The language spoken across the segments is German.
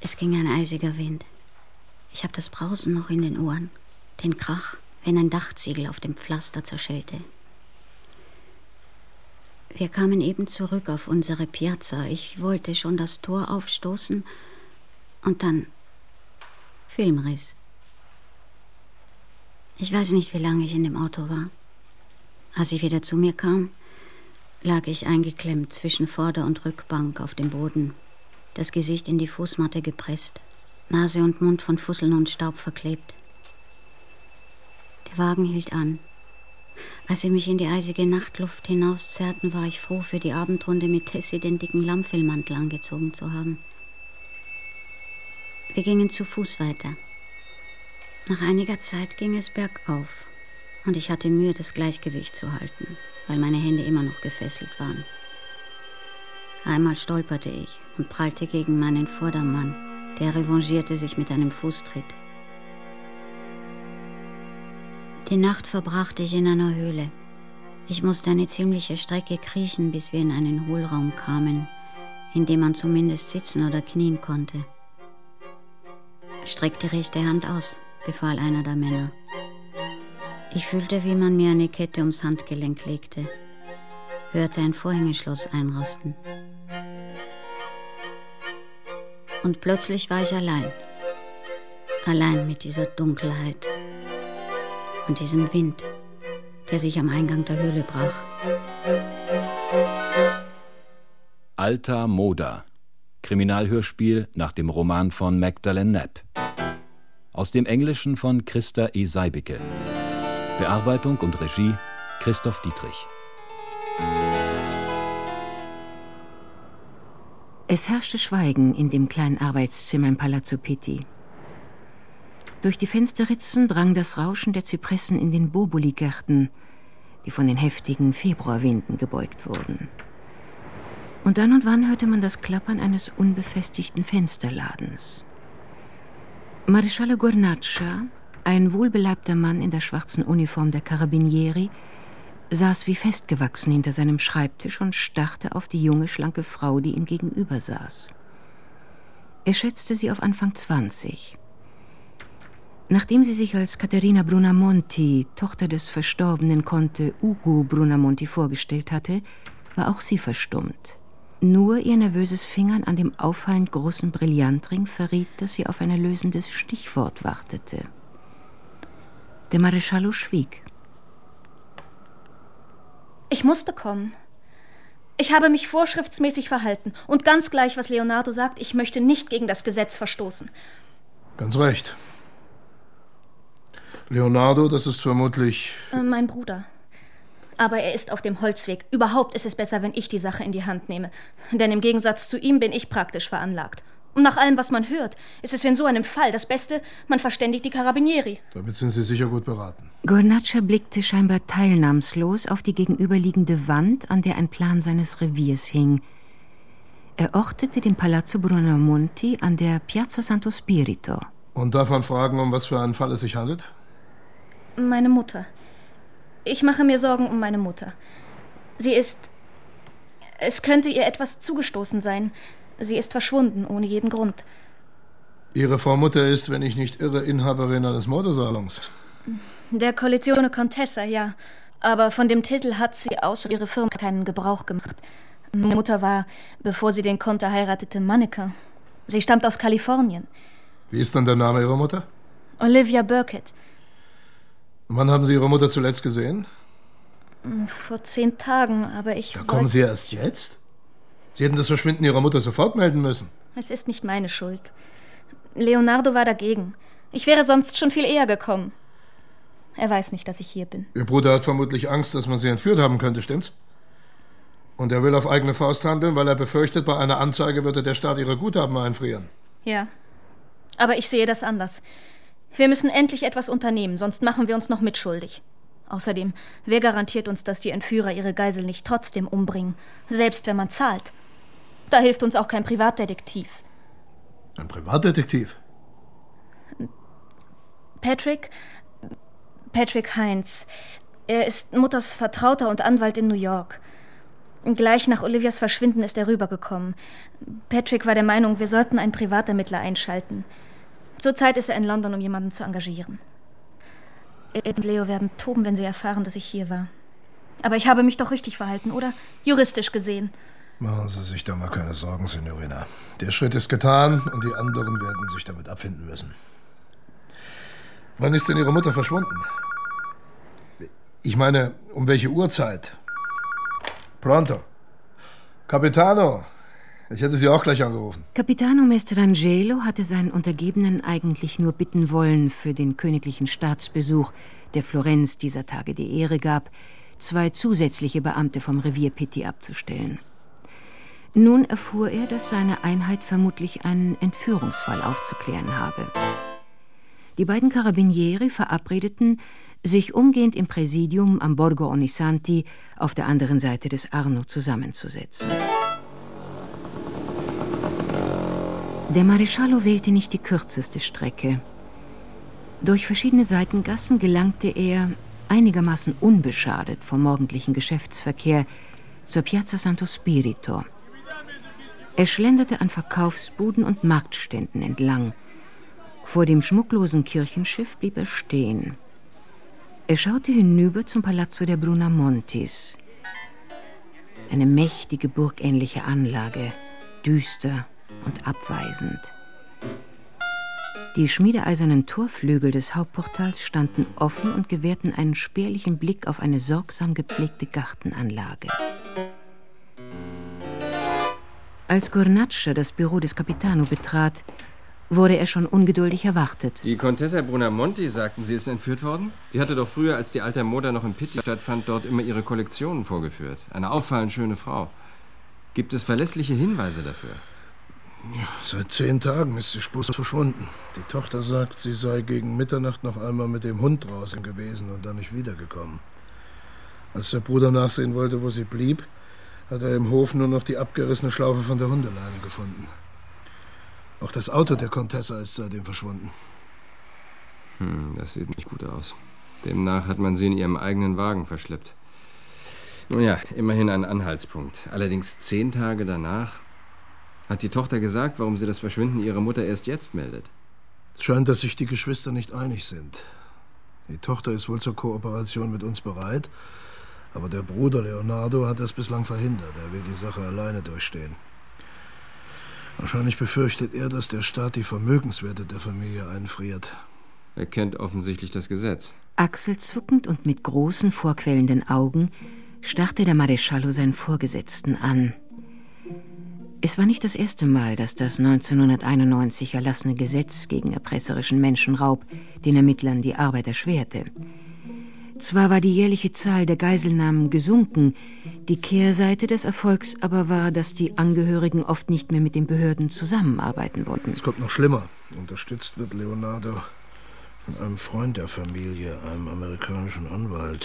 Es ging ein eisiger Wind. Ich habe das Brausen noch in den Ohren. Den Krach, wenn ein Dachziegel auf dem Pflaster zerschellte. Wir kamen eben zurück auf unsere Piazza. Ich wollte schon das Tor aufstoßen und dann Filmriss. Ich weiß nicht, wie lange ich in dem Auto war. Als ich wieder zu mir kam, lag ich eingeklemmt zwischen Vorder- und Rückbank auf dem Boden, das Gesicht in die Fußmatte gepresst, Nase und Mund von Fusseln und Staub verklebt. Der Wagen hielt an. Als sie mich in die eisige Nachtluft hinauszerrten, war ich froh, für die Abendrunde mit Tessie den dicken Lammfellmantel angezogen zu haben. Wir gingen zu Fuß weiter. Nach einiger Zeit ging es bergauf und ich hatte Mühe, das Gleichgewicht zu halten, weil meine Hände immer noch gefesselt waren. Einmal stolperte ich und prallte gegen meinen Vordermann, der revanchierte sich mit einem Fußtritt. Die Nacht verbrachte ich in einer Höhle. Ich musste eine ziemliche Strecke kriechen, bis wir in einen Hohlraum kamen, in dem man zumindest sitzen oder knien konnte. »Streck die rechte Hand aus«, befahl einer der Männer. Ich fühlte, wie man mir eine Kette ums Handgelenk legte, hörte ein Vorhängeschloss einrasten. Und plötzlich war ich allein. Allein mit dieser Dunkelheit und diesem Wind, der sich am Eingang der Höhle brach. Alta Moda. Kriminalhörspiel nach dem Roman von Magdalene Knapp. Aus dem Englischen von Christa E. Seibicke. Bearbeitung und Regie Christoph Dietrich. Es herrschte Schweigen in dem kleinen Arbeitszimmer im Palazzo Pitti. Durch die Fensterritzen drang das Rauschen der Zypressen in den Boboli-Gärten, die von den heftigen Februarwinden gebeugt wurden. Und dann und wann hörte man das Klappern eines unbefestigten Fensterladens. Maresciallo Gornaccia, ein wohlbeleibter Mann in der schwarzen Uniform der Carabinieri, saß wie festgewachsen hinter seinem Schreibtisch und starrte auf die junge, schlanke Frau, die ihm gegenüber saß. Er schätzte sie auf Anfang 20. Nachdem sie sich als Caterina Brunamonti, Tochter des verstorbenen Conte Ugo Brunamonti, vorgestellt hatte, war auch sie verstummt. Nur ihr nervöses Fingern an dem auffallend großen Brillantring verriet, dass sie auf ein erlösendes Stichwort wartete. Der Maresciallo schwieg. Ich musste kommen. Ich habe mich vorschriftsmäßig verhalten. Und ganz gleich, was Leonardo sagt, ich möchte nicht gegen das Gesetz verstoßen. Ganz recht. Leonardo, das ist vermutlich... Mein Bruder. Aber er ist auf dem Holzweg. Überhaupt ist es besser, wenn ich die Sache in die Hand nehme. Denn im Gegensatz zu ihm bin ich praktisch veranlagt. Und nach allem, was man hört, ist es in so einem Fall das Beste, man verständigt die Carabinieri. Damit sind Sie sicher gut beraten. Gornaccia blickte scheinbar teilnahmslos auf die gegenüberliegende Wand, an der ein Plan seines Reviers hing. Er ortete den Palazzo Brunamonti an der Piazza Santo Spirito. Und darf man fragen, um was für einen Fall es sich handelt? Meine Mutter. Ich mache mir Sorgen um meine Mutter. Sie ist... Es könnte ihr etwas zugestoßen sein. Sie ist verschwunden, ohne jeden Grund. Ihre Frau Mutter ist, wenn ich nicht irre, Inhaberin eines Modesalons. Der Collezione Contessa, ja. Aber von dem Titel hat sie außer ihrer Firma keinen Gebrauch gemacht. Meine Mutter war, bevor sie den Conte heiratete, Mannequin. Sie stammt aus Kalifornien. Wie ist dann der Name Ihrer Mutter? Olivia Burkett. Wann haben Sie Ihre Mutter zuletzt gesehen? Vor 10 Tagen, aber ich... Da kommen Sie erst jetzt? Sie hätten das Verschwinden Ihrer Mutter sofort melden müssen. Es ist nicht meine Schuld. Leonardo war dagegen. Ich wäre sonst schon viel eher gekommen. Er weiß nicht, dass ich hier bin. Ihr Bruder hat vermutlich Angst, dass man Sie entführt haben könnte, stimmt's? Und er will auf eigene Faust handeln, weil er befürchtet, bei einer Anzeige würde der Staat Ihre Guthaben einfrieren. Ja, aber ich sehe das anders. Wir müssen endlich etwas unternehmen, sonst machen wir uns noch mitschuldig. Außerdem, wer garantiert uns, dass die Entführer ihre Geisel nicht trotzdem umbringen, selbst wenn man zahlt? Da hilft uns auch kein Privatdetektiv. Ein Privatdetektiv? Patrick Heinz. Er ist Mutters Vertrauter und Anwalt in New York. Gleich nach Olivias Verschwinden ist er rübergekommen. Patrick war der Meinung, wir sollten einen Privatermittler einschalten. Zurzeit ist er in London, um jemanden zu engagieren. Ed und Leo werden toben, wenn sie erfahren, dass ich hier war. Aber ich habe mich doch richtig verhalten, oder? Juristisch gesehen. Machen Sie sich da mal keine Sorgen, Signorina. Der Schritt ist getan und die anderen werden sich damit abfinden müssen. Wann ist denn Ihre Mutter verschwunden? Ich meine, um welche Uhrzeit? Pronto. Capitano. Ich hätte Sie auch gleich angerufen. Capitano Mastrangelo hatte seinen Untergebenen eigentlich nur bitten wollen, für den königlichen Staatsbesuch, der Florenz dieser Tage die Ehre gab, 2 zusätzliche Beamte vom Revier Pitti abzustellen. Nun erfuhr er, dass seine Einheit vermutlich einen Entführungsfall aufzuklären habe. Die beiden Carabinieri verabredeten, sich umgehend im Präsidium am Borgo Ognissanti auf der anderen Seite des Arno zusammenzusetzen. Der Maresciallo wählte nicht die kürzeste Strecke. Durch verschiedene Seitengassen gelangte er, einigermaßen unbeschadet vom morgendlichen Geschäftsverkehr, zur Piazza Santo Spirito. Er schlenderte an Verkaufsbuden und Marktständen entlang. Vor dem schmucklosen Kirchenschiff blieb er stehen. Er schaute hinüber zum Palazzo der Brunamontis. Eine mächtige burgähnliche Anlage, düster und abweisend. Die schmiedeeisernen Torflügel des Hauptportals standen offen und gewährten einen spärlichen Blick auf eine sorgsam gepflegte Gartenanlage. Als Cornaccia das Büro des Capitano betrat, wurde er schon ungeduldig erwartet. Die Contessa Brunamonti, sagten Sie, ist entführt worden? Die hatte doch früher, als die alte Moda noch in Pitti stattfand, dort immer ihre Kollektionen vorgeführt. Eine auffallend schöne Frau. Gibt es verlässliche Hinweise dafür? Ja, seit 10 Tagen ist die Spur verschwunden. Die Tochter sagt, sie sei gegen Mitternacht noch einmal mit dem Hund draußen gewesen und dann nicht wiedergekommen. Als der Bruder nachsehen wollte, wo sie blieb, hat er im Hof nur noch die abgerissene Schlaufe von der Hundeleine gefunden. Auch das Auto der Contessa ist seitdem verschwunden. Das sieht nicht gut aus. Demnach hat man sie in ihrem eigenen Wagen verschleppt. Nun ja, immerhin ein Anhaltspunkt. Allerdings 10 Tage danach. Hat die Tochter gesagt, warum sie das Verschwinden ihrer Mutter erst jetzt meldet? Es scheint, dass sich die Geschwister nicht einig sind. Die Tochter ist wohl zur Kooperation mit uns bereit, aber der Bruder Leonardo hat das bislang verhindert. Er will die Sache alleine durchstehen. Wahrscheinlich befürchtet er, dass der Staat die Vermögenswerte der Familie einfriert. Er kennt offensichtlich das Gesetz. Achselzuckend und mit großen, vorquellenden Augen starrte der Maresciallo seinen Vorgesetzten an. Es war nicht das erste Mal, dass das 1991 erlassene Gesetz gegen erpresserischen Menschenraub den Ermittlern die Arbeit erschwerte. Zwar war die jährliche Zahl der Geiselnahmen gesunken, die Kehrseite des Erfolgs aber war, dass die Angehörigen oft nicht mehr mit den Behörden zusammenarbeiten wollten. Es kommt noch schlimmer. Unterstützt wird Leonardo von einem Freund der Familie, einem amerikanischen Anwalt.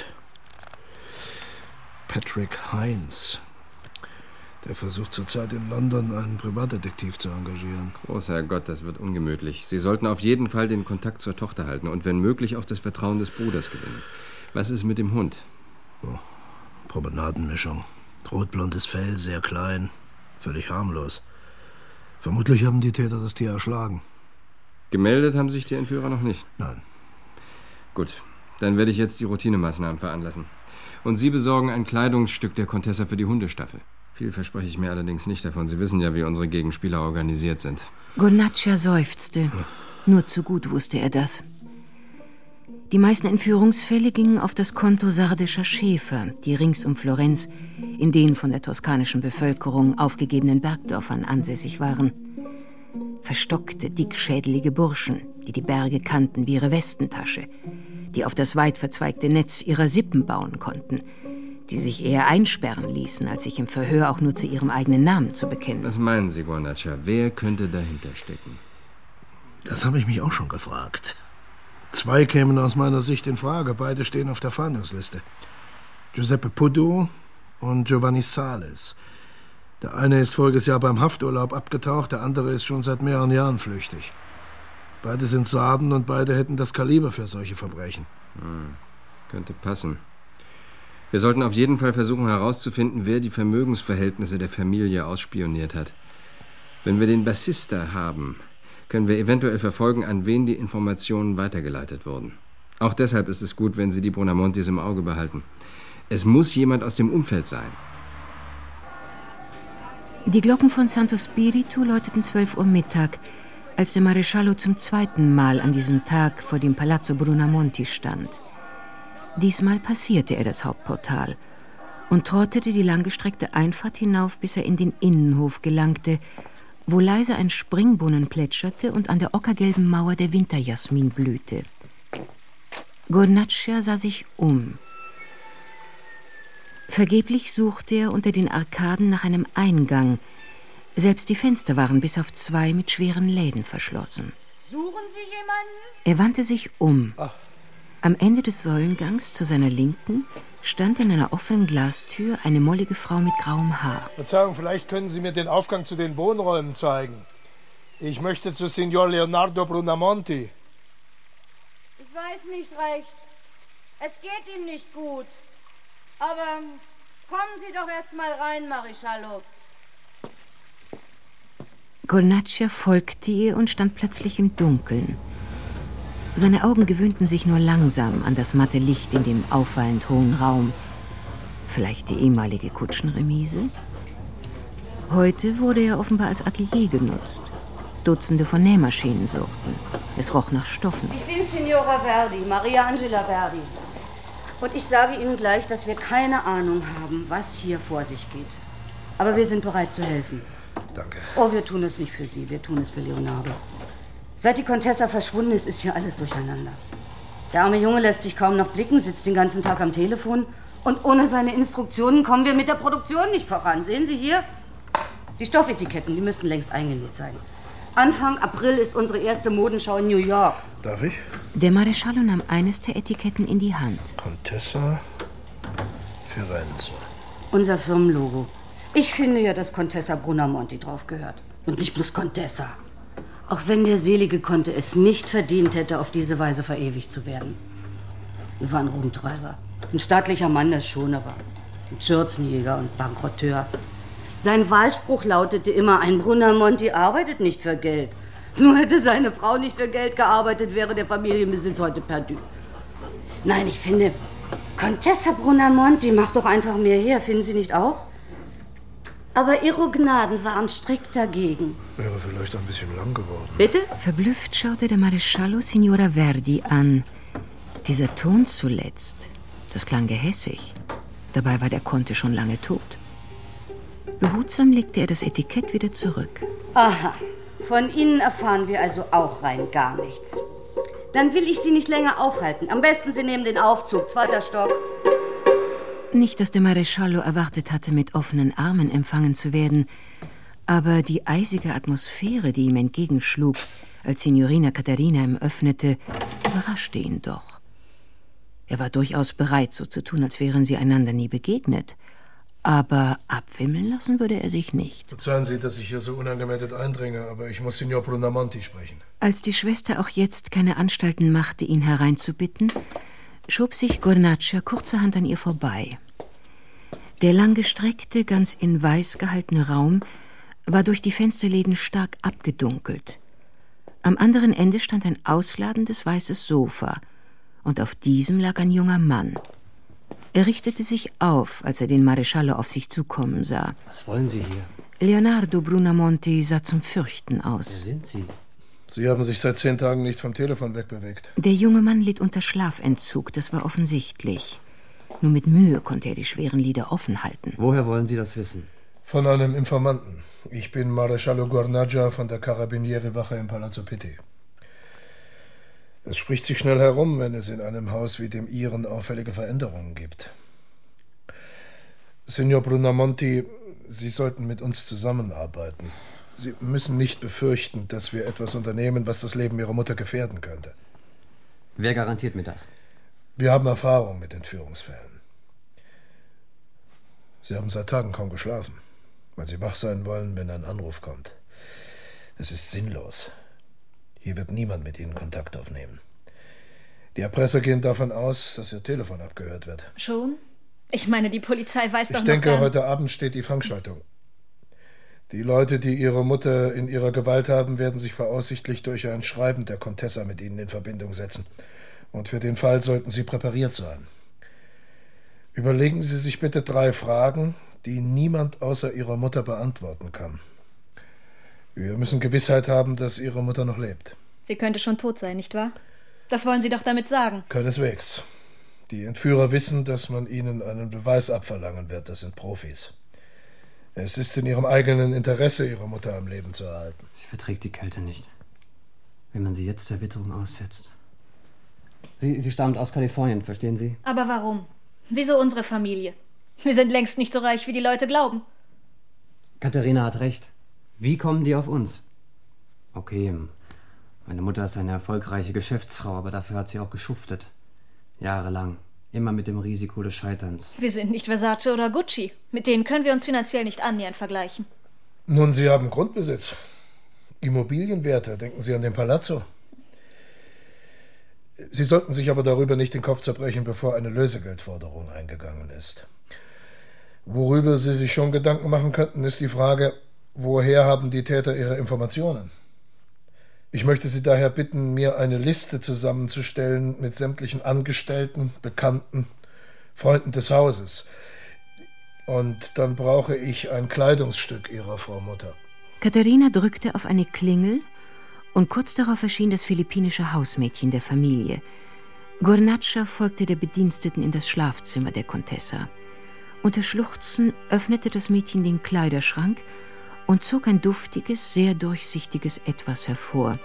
Patrick Hines. Der versucht zurzeit in London einen Privatdetektiv zu engagieren. Großer Gott, das wird ungemütlich. Sie sollten auf jeden Fall den Kontakt zur Tochter halten und wenn möglich auch das Vertrauen des Bruders gewinnen. Was ist mit dem Hund? Oh, Promenadenmischung. Rotblondes Fell, sehr klein, völlig harmlos. Vermutlich haben die Täter das Tier erschlagen. Gemeldet haben sich die Entführer noch nicht? Nein. Gut, dann werde ich jetzt die Routinemaßnahmen veranlassen. Und Sie besorgen ein Kleidungsstück der Contessa für die Hundestaffel. Viel verspreche ich mir allerdings nicht davon. Sie wissen ja, wie unsere Gegenspieler organisiert sind. Cornaccia seufzte. Nur zu gut wusste er das. Die meisten Entführungsfälle gingen auf das Konto sardischer Schäfer, die rings um Florenz in den von der toskanischen Bevölkerung aufgegebenen Bergdörfern ansässig waren. Verstockte, dickschädelige Burschen, die die Berge kannten wie ihre Westentasche, die auf das weit verzweigte Netz ihrer Sippen bauen konnten, die sich eher einsperren ließen, als sich im Verhör auch nur zu ihrem eigenen Namen zu bekennen. Was meinen Sie, Cornaccia? Wer könnte dahinter stecken? Das habe ich mich auch schon gefragt. 2 kämen aus meiner Sicht in Frage. Beide stehen auf der Fahndungsliste. Giuseppe Puddu und Giovanni Sales. Der eine ist voriges Jahr beim Hafturlaub abgetaucht, der andere ist schon seit mehreren Jahren flüchtig. Beide sind Sarden und beide hätten das Kaliber für solche Verbrechen. Könnte passen. Wir sollten auf jeden Fall versuchen herauszufinden, wer die Vermögensverhältnisse der Familie ausspioniert hat. Wenn wir den Bassista haben, können wir eventuell verfolgen, an wen die Informationen weitergeleitet wurden. Auch deshalb ist es gut, wenn Sie die Buonamontis im Auge behalten. Es muss jemand aus dem Umfeld sein. Die Glocken von Santo Spirito läuteten 12 Uhr Mittag, als der Maresciallo zum zweiten Mal an diesem Tag vor dem Palazzo Buonamonti stand. Diesmal passierte er das Hauptportal und trottete die langgestreckte Einfahrt hinauf, bis er in den Innenhof gelangte, wo leise ein Springbrunnen plätscherte und an der ockergelben Mauer der Winterjasmin blühte. Gornaccia sah sich um. Vergeblich suchte er unter den Arkaden nach einem Eingang. Selbst die Fenster waren bis auf 2 mit schweren Läden verschlossen. Suchen Sie jemanden? Er wandte sich um. Ach. Am Ende des Säulengangs zu seiner Linken stand in einer offenen Glastür eine mollige Frau mit grauem Haar. Verzeihung, vielleicht können Sie mir den Aufgang zu den Wohnräumen zeigen. Ich möchte zu Signor Leonardo Buonamonti. Ich weiß nicht recht. Es geht ihm nicht gut. Aber kommen Sie doch erst mal rein, Maresciallo. Gornaccia folgte ihr und stand plötzlich im Dunkeln. Seine Augen gewöhnten sich nur langsam an das matte Licht in dem auffallend hohen Raum. Vielleicht die ehemalige Kutschenremise? Heute wurde er offenbar als Atelier genutzt. Dutzende von Nähmaschinen suchten. Es roch nach Stoffen. Ich bin Signora Verdi, Maria Angela Verdi. Und ich sage Ihnen gleich, dass wir keine Ahnung haben, was hier vor sich geht. Aber wir sind bereit zu helfen. Danke. Oh, wir tun es nicht für Sie, wir tun es für Leonardo. Seit die Contessa verschwunden ist, ist hier alles durcheinander. Der arme Junge lässt sich kaum noch blicken, sitzt den ganzen Tag am Telefon. Und ohne seine Instruktionen kommen wir mit der Produktion nicht voran. Sehen Sie hier? Die Stoffetiketten, die müssen längst eingenäht sein. Anfang April ist unsere erste Modenschau in New York. Darf ich? Der Maresciallo nahm eines der Etiketten in die Hand. Contessa Firenze. Unser Firmenlogo. Ich finde ja, dass Contessa Buonamonti drauf gehört. Und nicht bloß Contessa. Auch wenn der selige Conte es nicht verdient hätte, auf diese Weise verewigt zu werden. Er war ein Rumtreiber. Ein staatlicher Mann, das schon, aber ein Schürzenjäger und Bankrotteur. Sein Wahlspruch lautete immer, ein Buonamonti arbeitet nicht für Geld. Nur hätte seine Frau nicht für Geld gearbeitet, wäre der Familienbesitz heute perdu. Nein, ich finde, Contessa Buonamonti macht doch einfach mehr her, finden Sie nicht auch? Aber Ihre Gnaden waren strikt dagegen. Wäre vielleicht ein bisschen lang geworden. Bitte? Verblüfft schaute der Maresciallo Signora Verdi an. Dieser Ton zuletzt, das klang gehässig. Dabei war der Conte schon lange tot. Behutsam legte er das Etikett wieder zurück. Aha, von Ihnen erfahren wir also auch rein gar nichts. Dann will ich Sie nicht länger aufhalten. Am besten Sie nehmen den Aufzug, 2. Stock. Nicht, dass der Maresciallo erwartet hatte, mit offenen Armen empfangen zu werden, aber die eisige Atmosphäre, die ihm entgegenschlug, als Signorina Caterina ihm öffnete, überraschte ihn doch. Er war durchaus bereit, so zu tun, als wären sie einander nie begegnet. Aber abwimmeln lassen würde er sich nicht. Verzeihen Sie, dass ich hier so unangemeldet eindringe, aber ich muss Signor Buonamonti sprechen. Als die Schwester auch jetzt keine Anstalten machte, ihn hereinzubitten, schob sich Gornaccia kurzerhand an ihr vorbei. Der langgestreckte, ganz in weiß gehaltene Raum war durch die Fensterläden stark abgedunkelt. Am anderen Ende stand ein ausladendes weißes Sofa, und auf diesem lag ein junger Mann. Er richtete sich auf, als er den Maresciallo auf sich zukommen sah. Was wollen Sie hier? Leonardo Buonamonti sah zum Fürchten aus. Wer sind Sie? Sie haben sich seit 10 Tagen nicht vom Telefon wegbewegt. Der junge Mann litt unter Schlafentzug, das war offensichtlich. Nur mit Mühe konnte er die schweren Lider offen halten. Woher wollen Sie das wissen? Von einem Informanten. Ich bin Maresciallo Gornaccia von der Carabinieri-Wache im Palazzo Pitti. Es spricht sich schnell herum, wenn es in einem Haus wie dem Ihren auffällige Veränderungen gibt. Signor Buonamonti, Sie sollten mit uns zusammenarbeiten. Sie müssen nicht befürchten, dass wir etwas unternehmen, was das Leben Ihrer Mutter gefährden könnte. Wer garantiert mir das? Wir haben Erfahrung mit Entführungsfällen. Sie haben seit Tagen kaum geschlafen, weil Sie wach sein wollen, wenn ein Anruf kommt. Das ist sinnlos. Hier wird niemand mit Ihnen Kontakt aufnehmen. Die Erpresser gehen davon aus, dass Ihr Telefon abgehört wird. Schon? Ich meine, die Polizei weiß doch noch Ich denke, gar nicht. heute Abend steht die Fangschaltung. Die Leute, die ihre Mutter in ihrer Gewalt haben, werden sich voraussichtlich durch ein Schreiben der Contessa mit ihnen in Verbindung setzen. Und für den Fall sollten sie präpariert sein. Überlegen Sie sich bitte 3 Fragen, die niemand außer Ihrer Mutter beantworten kann. Wir müssen Gewissheit haben, dass Ihre Mutter noch lebt. Sie könnte schon tot sein, nicht wahr? Das wollen Sie doch damit sagen. Keineswegs. Die Entführer wissen, dass man ihnen einen Beweis abverlangen wird. Das sind Profis. Es ist in ihrem eigenen Interesse, ihre Mutter am Leben zu erhalten. Sie verträgt die Kälte nicht. Wenn man sie jetzt der Witterung aussetzt. Sie stammt aus Kalifornien, verstehen Sie? Aber warum? Wieso unsere Familie? Wir sind längst nicht so reich, wie die Leute glauben. Katharina hat recht. Wie kommen die auf uns? Okay, meine Mutter ist eine erfolgreiche Geschäftsfrau, aber dafür hat sie auch geschuftet. Jahrelang. Immer mit dem Risiko des Scheiterns. Wir sind nicht Versace oder Gucci. Mit denen können wir uns finanziell nicht annähernd vergleichen. Nun, Sie haben Grundbesitz. Immobilienwerte. Denken Sie an den Palazzo. Sie sollten sich aber darüber nicht den Kopf zerbrechen, bevor eine Lösegeldforderung eingegangen ist. Worüber Sie sich schon Gedanken machen könnten, ist die Frage, woher haben die Täter ihre Informationen? Ich möchte Sie daher bitten, mir eine Liste zusammenzustellen mit sämtlichen Angestellten, Bekannten, Freunden des Hauses. Und dann brauche ich ein Kleidungsstück Ihrer Frau Mutter. Katharina drückte auf eine Klingel und kurz darauf erschien das philippinische Hausmädchen der Familie. Gornatscha folgte der Bediensteten in das Schlafzimmer der Contessa. Unter Schluchzen öffnete das Mädchen den Kleiderschrank und zog ein duftiges, sehr durchsichtiges Etwas hervor.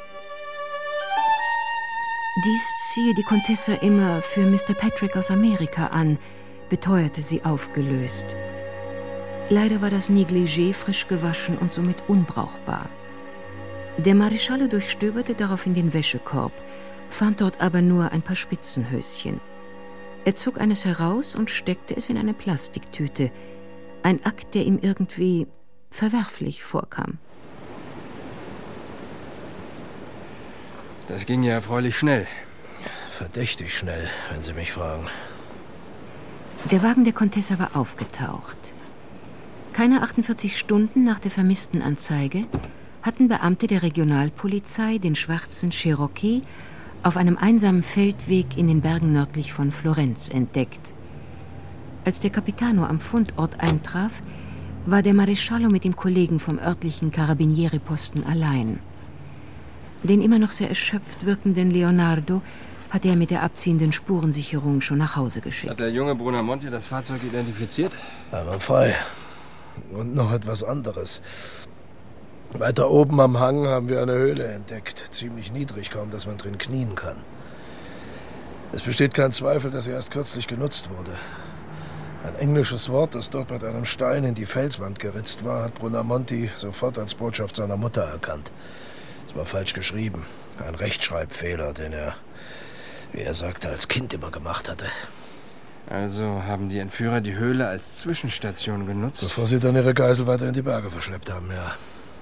Dies ziehe die Contessa immer für Mr. Patrick aus Amerika an, beteuerte sie aufgelöst. Leider war das Negligé frisch gewaschen und somit unbrauchbar. Der Maresciallo durchstöberte daraufhin den Wäschekorb, fand dort aber nur ein paar Spitzenhöschen. Er zog eines heraus und steckte es in eine Plastiktüte, ein Akt, der ihm irgendwie verwerflich vorkam. Das ging ja erfreulich schnell. Verdächtig schnell, wenn Sie mich fragen. Der Wagen der Contessa war aufgetaucht. Keine 48 Stunden nach der Vermisstenanzeige hatten Beamte der Regionalpolizei den schwarzen Cherokee auf einem einsamen Feldweg in den Bergen nördlich von Florenz entdeckt. Als der Capitano am Fundort eintraf, war der Maresciallo mit dem Kollegen vom örtlichen Carabinieri-Posten allein. Den immer noch sehr erschöpft wirkenden Leonardo hatte er mit der abziehenden Spurensicherung schon nach Hause geschickt. Hat der junge Buonamonti das Fahrzeug identifiziert? Einwandfrei. Und noch etwas anderes. Weiter oben am Hang haben wir eine Höhle entdeckt. Ziemlich niedrig, kaum dass man drin knien kann. Es besteht kein Zweifel, dass sie erst kürzlich genutzt wurde. Ein englisches Wort, das dort mit einem Stein in die Felswand geritzt war, hat Buonamonti sofort als Botschaft seiner Mutter erkannt. Es war falsch geschrieben. Ein Rechtschreibfehler, den er, wie er sagte, als Kind immer gemacht hatte. Also haben die Entführer die Höhle als Zwischenstation genutzt? Bevor sie dann ihre Geisel weiter in die Berge verschleppt haben, ja.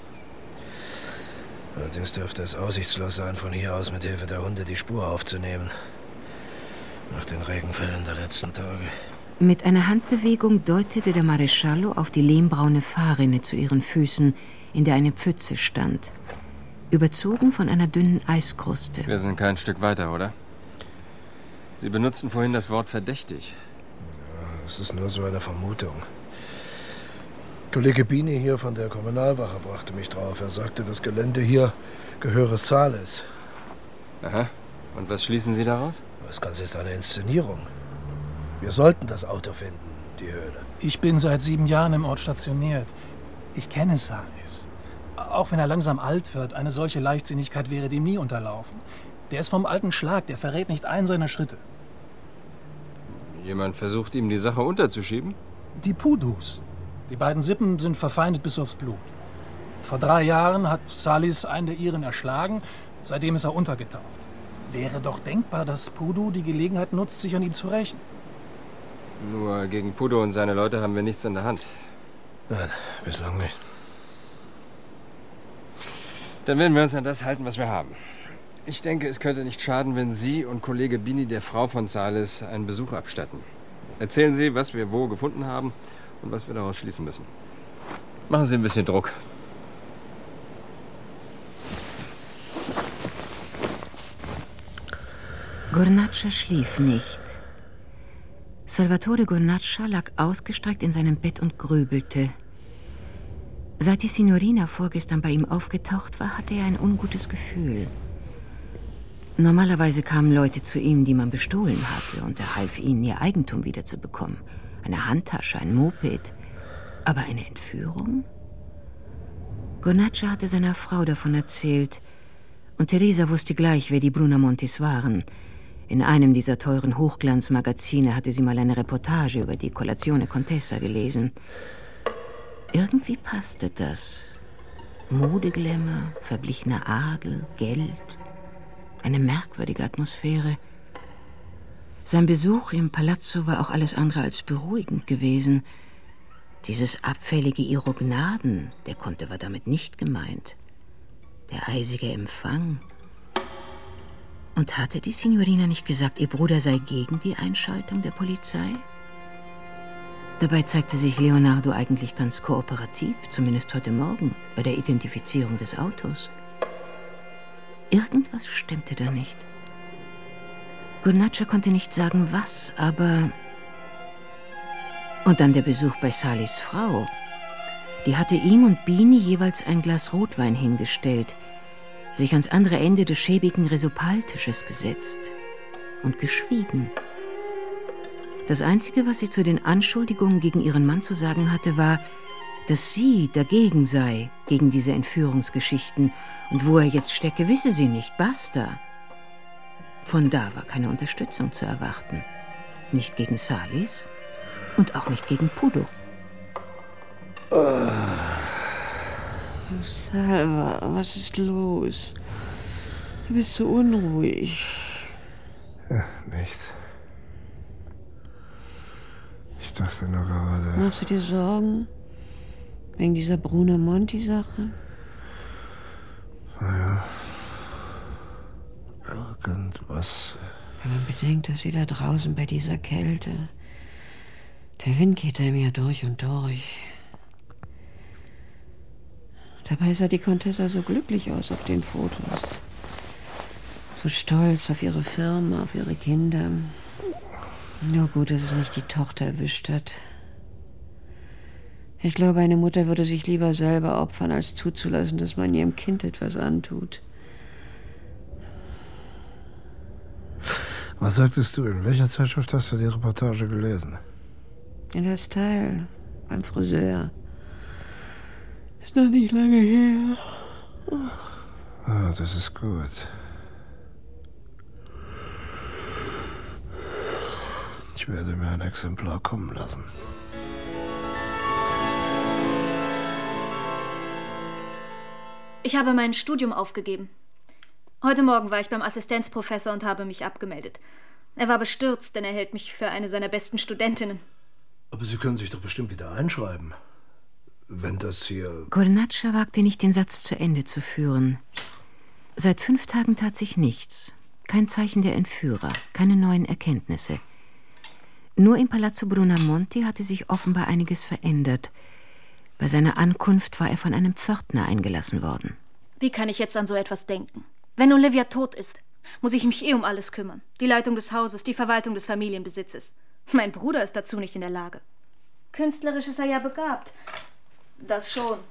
Allerdings dürfte es aussichtslos sein, von hier aus mit Hilfe der Hunde die Spur aufzunehmen. Nach den Regenfällen der letzten Tage. Mit einer Handbewegung deutete der Maresciallo auf die lehmbraune Fahrrinne zu ihren Füßen, in der eine Pfütze stand. Überzogen von einer dünnen Eiskruste. Wir sind kein Stück weiter, oder? Sie benutzten vorhin das Wort verdächtig. Ja, es ist nur so eine Vermutung. Kollege Bini hier von der Kommunalwache brachte mich drauf. Er sagte, das Gelände hier gehöre Sales. Aha. Und was schließen Sie daraus? Das Ganze ist eine Inszenierung. Wir sollten das Auto finden, die Höhle. Ich bin seit 7 Jahren im Ort stationiert. Ich kenne Sales. Auch wenn er langsam alt wird, eine solche Leichtsinnigkeit wäre dem nie unterlaufen. Der ist vom alten Schlag, der verrät nicht einen seiner Schritte. Jemand versucht, ihm die Sache unterzuschieben? Die Pudus. Die beiden Sippen sind verfeindet bis aufs Blut. Vor 3 Jahren hat Salis einen der Iren erschlagen, seitdem ist er untergetaucht. Wäre doch denkbar, dass Pudu die Gelegenheit nutzt, sich an ihm zu rächen. Nur gegen Pudo und seine Leute haben wir nichts in der Hand. Nein, bislang nicht. Dann werden wir uns an das halten, was wir haben. Ich denke, es könnte nicht schaden, wenn Sie und Kollege Bini der Frau von Sales einen Besuch abstatten. Erzählen Sie, was wir wo gefunden haben und was wir daraus schließen müssen. Machen Sie ein bisschen Druck. Gurnaccia schlief nicht. Salvatore Gurnaccia lag ausgestreckt in seinem Bett und grübelte. Seit die Signorina vorgestern bei ihm aufgetaucht war, hatte er ein ungutes Gefühl. Normalerweise kamen Leute zu ihm, die man bestohlen hatte, und er half ihnen, ihr Eigentum wiederzubekommen. Eine Handtasche, ein Moped. Aber eine Entführung? Gurnaccia hatte seiner Frau davon erzählt, und Teresa wusste gleich, wer die Brunamontis waren. In einem dieser teuren Hochglanzmagazine hatte sie mal eine Reportage über die Colazione Contessa gelesen. Irgendwie passte das. Modeglämour, verblichener Adel, Geld. Eine merkwürdige Atmosphäre. Sein Besuch im Palazzo war auch alles andere als beruhigend gewesen. Dieses abfällige Ihro Gnaden, der Conte war damit nicht gemeint. Der eisige Empfang. Und hatte die Signorina nicht gesagt, ihr Bruder sei gegen die Einschaltung der Polizei? Dabei zeigte sich Leonardo eigentlich ganz kooperativ, zumindest heute Morgen, bei der Identifizierung des Autos. Irgendwas stimmte da nicht. Gurnaccia konnte nicht sagen, was, aber... Und dann der Besuch bei Salis Frau. Die hatte ihm und Bini jeweils ein Glas Rotwein hingestellt, sich ans andere Ende des schäbigen Resopaltisches gesetzt und geschwiegen. Das Einzige, was sie zu den Anschuldigungen gegen ihren Mann zu sagen hatte, war, dass sie dagegen sei, gegen diese Entführungsgeschichten, und wo er jetzt stecke, wisse sie nicht, basta. Von da war keine Unterstützung zu erwarten. Nicht gegen Salis und auch nicht gegen Pudo. Salva, was ist los? Du bist so unruhig. Ja, nichts. Ich dachte nur gerade... Machst du dir Sorgen? Wegen dieser Brunamonti-Sache? Naja. Irgendwas. Wenn man bedenkt, dass sie da draußen bei dieser Kälte... Der Wind geht einem ja durch und durch. Dabei sah die Contessa so glücklich aus auf den Fotos. So stolz auf ihre Firma, auf ihre Kinder. Nur gut, dass es nicht die Tochter erwischt hat. Ich glaube, eine Mutter würde sich lieber selber opfern, als zuzulassen, dass man ihrem Kind etwas antut. Was sagtest du? In welcher Zeitschrift hast du die Reportage gelesen? In der Style, beim Friseur. Ist noch nicht lange her. Ah, das ist gut. Ich werde mir ein Exemplar kommen lassen. Ich habe mein Studium aufgegeben. Heute Morgen war ich beim Assistenzprofessor und habe mich abgemeldet. Er war bestürzt, denn er hält mich für eine seiner besten Studentinnen. Aber Sie können sich doch bestimmt wieder einschreiben. Wenn das hier... Gurnaccia wagte nicht, den Satz zu Ende zu führen. Seit 5 Tagen tat sich nichts. Kein Zeichen der Entführer, keine neuen Erkenntnisse. Nur im Palazzo Brunamonti hatte sich offenbar einiges verändert. Bei seiner Ankunft war er von einem Pförtner eingelassen worden. Wie kann ich jetzt an so etwas denken? Wenn Olivia tot ist, muss ich mich um alles kümmern. Die Leitung des Hauses, die Verwaltung des Familienbesitzes. Mein Bruder ist dazu nicht in der Lage. Künstlerisch ist er ja begabt. Das schon.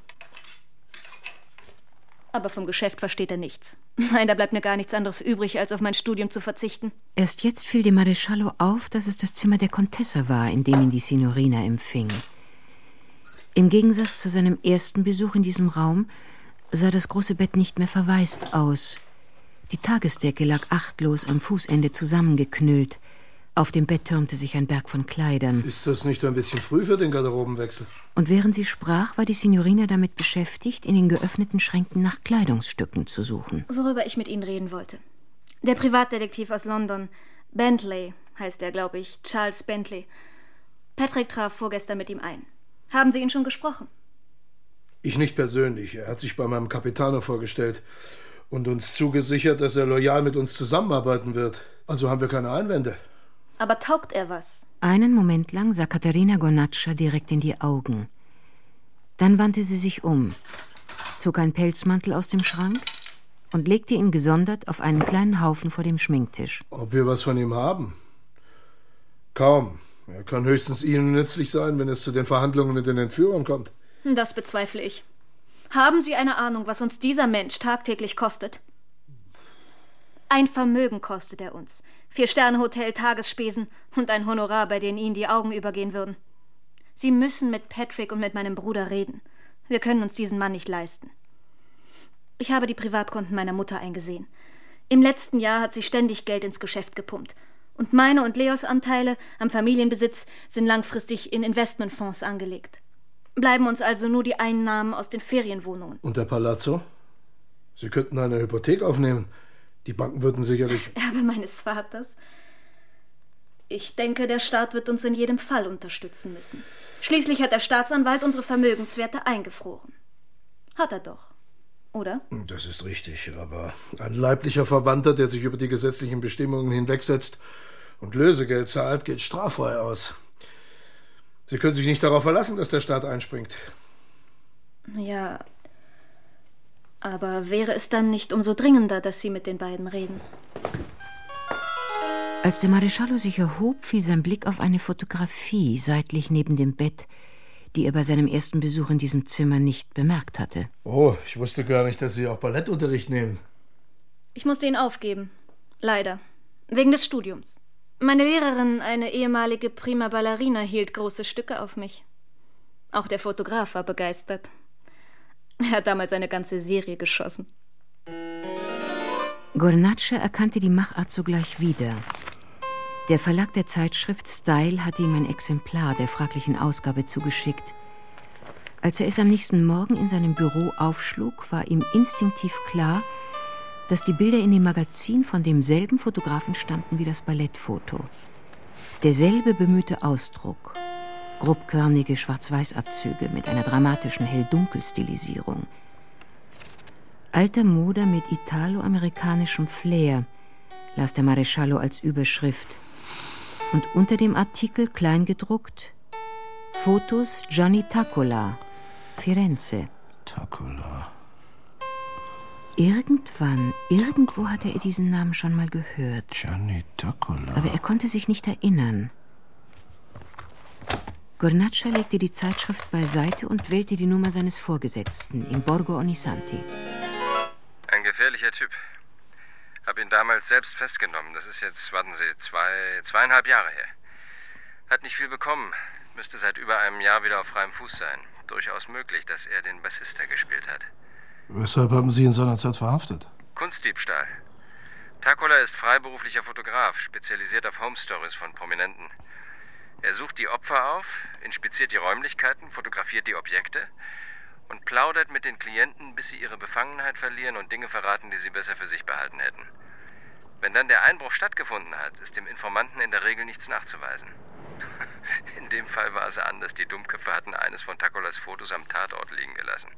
Aber vom Geschäft versteht er nichts. Nein, da bleibt mir gar nichts anderes übrig, als auf mein Studium zu verzichten. Erst jetzt fiel dem Maresciallo auf, dass es das Zimmer der Contessa war, in dem ihn die Signorina empfing. Im Gegensatz zu seinem ersten Besuch in diesem Raum sah das große Bett nicht mehr verwaist aus. Die Tagesdecke lag achtlos am Fußende zusammengeknüllt. Auf dem Bett türmte sich ein Berg von Kleidern. Ist das nicht ein bisschen früh für den Garderobenwechsel? Und während sie sprach, war die Signorina damit beschäftigt, in den geöffneten Schränken nach Kleidungsstücken zu suchen. Worüber ich mit Ihnen reden wollte. Der Privatdetektiv aus London, Bentley heißt er, glaube ich, Charles Bentley. Patrick traf vorgestern mit ihm ein. Haben Sie ihn schon gesprochen? Ich nicht persönlich. Er hat sich bei meinem Capitano vorgestellt und uns zugesichert, dass er loyal mit uns zusammenarbeiten wird. Also haben wir keine Einwände. Aber taugt er was? Einen Moment lang sah Caterina Gornaccia direkt in die Augen. Dann wandte sie sich um, zog einen Pelzmantel aus dem Schrank und legte ihn gesondert auf einen kleinen Haufen vor dem Schminktisch. Ob wir was von ihm haben? Kaum. Er kann höchstens Ihnen nützlich sein, wenn es zu den Verhandlungen mit den Entführern kommt. Das bezweifle ich. Haben Sie eine Ahnung, was uns dieser Mensch tagtäglich kostet? Ein Vermögen kostet er uns. 4-Sterne-Hotel, Tagesspesen und ein Honorar, bei denen Ihnen die Augen übergehen würden. Sie müssen mit Patrick und mit meinem Bruder reden. Wir können uns diesen Mann nicht leisten. Ich habe die Privatkonten meiner Mutter eingesehen. Im letzten Jahr hat sie ständig Geld ins Geschäft gepumpt. Und meine und Leos Anteile am Familienbesitz sind langfristig in Investmentfonds angelegt. Bleiben uns also nur die Einnahmen aus den Ferienwohnungen. Und der Palazzo? Sie könnten eine Hypothek aufnehmen. Die Banken würden sicherlich... Das Erbe meines Vaters? Ich denke, der Staat wird uns in jedem Fall unterstützen müssen. Schließlich hat der Staatsanwalt unsere Vermögenswerte eingefroren. Hat er doch, oder? Das ist richtig, aber ein leiblicher Verwandter, der sich über die gesetzlichen Bestimmungen hinwegsetzt und Lösegeld zahlt, geht straffrei aus. Sie können sich nicht darauf verlassen, dass der Staat einspringt. Ja, aber wäre es dann nicht umso dringender, dass Sie mit den beiden reden? Als der Maresciallo sich erhob, fiel sein Blick auf eine Fotografie seitlich neben dem Bett, die er bei seinem ersten Besuch in diesem Zimmer nicht bemerkt hatte. Oh, ich wusste gar nicht, dass Sie auch Ballettunterricht nehmen. Ich musste ihn aufgeben. Leider. Wegen des Studiums. Meine Lehrerin, eine ehemalige Prima Ballerina, hielt große Stücke auf mich. Auch der Fotograf war begeistert. Er hat damals eine ganze Serie geschossen. Gornaccia erkannte die Machart sogleich wieder. Der Verlag der Zeitschrift Style hatte ihm ein Exemplar der fraglichen Ausgabe zugeschickt. Als er es am nächsten Morgen in seinem Büro aufschlug, war ihm instinktiv klar, dass die Bilder in dem Magazin von demselben Fotografen stammten wie das Ballettfoto. Derselbe bemühte Ausdruck, grobkörnige Schwarz-Weiß-Abzüge mit einer dramatischen Hell-Dunkel-Stilisierung. Alter Moder mit italo-amerikanischem Flair, las der Maresciallo als Überschrift. Und unter dem Artikel kleingedruckt: Fotos Gianni Taccola, Firenze. Taccola. Irgendwo hatte er diesen Namen schon mal gehört. Gianni Taccola. Aber er konnte sich nicht erinnern. Gornaccia legte die Zeitschrift beiseite und wählte die Nummer seines Vorgesetzten im Borgo Ognissanti. Ein gefährlicher Typ. Hab ihn damals selbst festgenommen. Das ist jetzt, warten Sie, 2,5 Jahre her. Hat nicht viel bekommen. Müsste seit über einem Jahr wieder auf freiem Fuß sein. Durchaus möglich, dass er den Bassista gespielt hat. Weshalb haben Sie ihn seinerzeit verhaftet? Kunstdiebstahl. Taccola ist freiberuflicher Fotograf, spezialisiert auf Home Stories von Prominenten. Er sucht die Opfer auf, inspiziert die Räumlichkeiten, fotografiert die Objekte und plaudert mit den Klienten, bis sie ihre Befangenheit verlieren und Dinge verraten, die sie besser für sich behalten hätten. Wenn dann der Einbruch stattgefunden hat, ist dem Informanten in der Regel nichts nachzuweisen. In dem Fall war es anders. Die Dummköpfe hatten eines von Taccolas Fotos am Tatort liegen gelassen.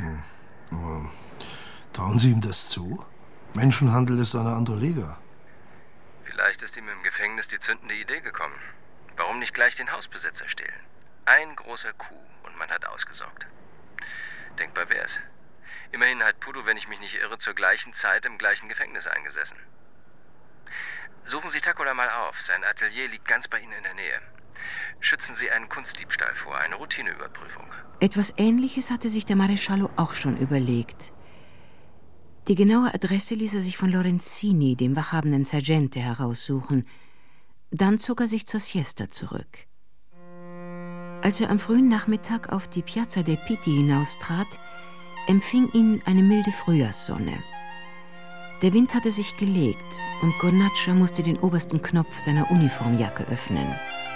Trauen Sie ihm das zu? Menschenhandel ist eine andere Liga. Vielleicht ist ihm im Gefängnis die zündende Idee gekommen. Warum nicht gleich den Hausbesitzer stehlen? Ein großer Coup und man hat ausgesorgt. Denkbar wär's. Immerhin hat Pudo, wenn ich mich nicht irre, zur gleichen Zeit im gleichen Gefängnis eingesessen. Suchen Sie Taccola mal auf. Sein Atelier liegt ganz bei Ihnen in der Nähe. Schützen Sie einen Kunstdiebstahl vor, eine Routineüberprüfung. Etwas Ähnliches hatte sich der Maresciallo auch schon überlegt. Die genaue Adresse ließ er sich von Lorenzini, dem wachhabenden Sergente, heraussuchen. Dann zog er sich zur Siesta zurück. Als er am frühen Nachmittag auf die Piazza dei Pitti hinaustrat, empfing ihn eine milde Frühjahrssonne. Der Wind hatte sich gelegt und Gornaccia musste den obersten Knopf seiner Uniformjacke öffnen.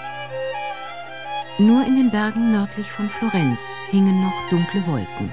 Nur in den Bergen nördlich von Florenz hingen noch dunkle Wolken.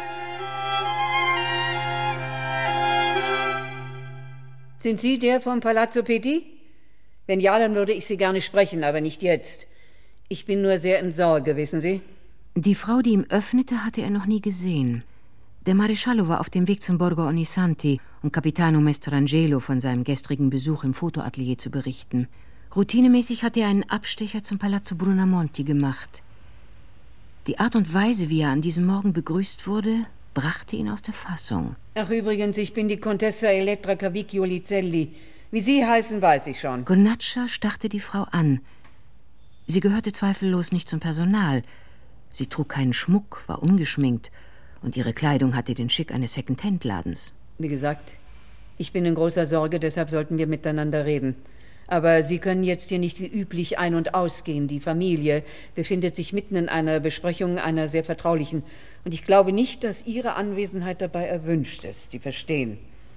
Sind Sie der vom Palazzo Pitti? Wenn ja, dann würde ich Sie gerne sprechen, aber nicht jetzt. Ich bin nur sehr in Sorge, wissen Sie? Die Frau, die ihm öffnete, hatte er noch nie gesehen. Der Maresciallo war auf dem Weg zum Borgo Ognissanti, um Capitano Mastrangelo von seinem gestrigen Besuch im Fotoatelier zu berichten. Routinemäßig hatte er einen Abstecher zum Palazzo Brunamonti gemacht. Die Art und Weise, wie er an diesem Morgen begrüßt wurde, brachte ihn aus der Fassung. Ach, übrigens, ich bin die Contessa Elettra Cavicchio-Lizelli. Wie Sie heißen, weiß ich schon. Gonaccia starrte die Frau an. Sie gehörte zweifellos nicht zum Personal. Sie trug keinen Schmuck, war ungeschminkt und ihre Kleidung hatte den Schick eines Second-Hand-Ladens. Wie gesagt, ich bin in großer Sorge, deshalb sollten wir miteinander reden. Aber Sie können jetzt hier nicht wie üblich ein- und ausgehen. Die Familie befindet sich mitten in einer Besprechung, einer sehr vertraulichen. Und ich glaube nicht, dass Ihre Anwesenheit dabei erwünscht ist. Sie verstehen.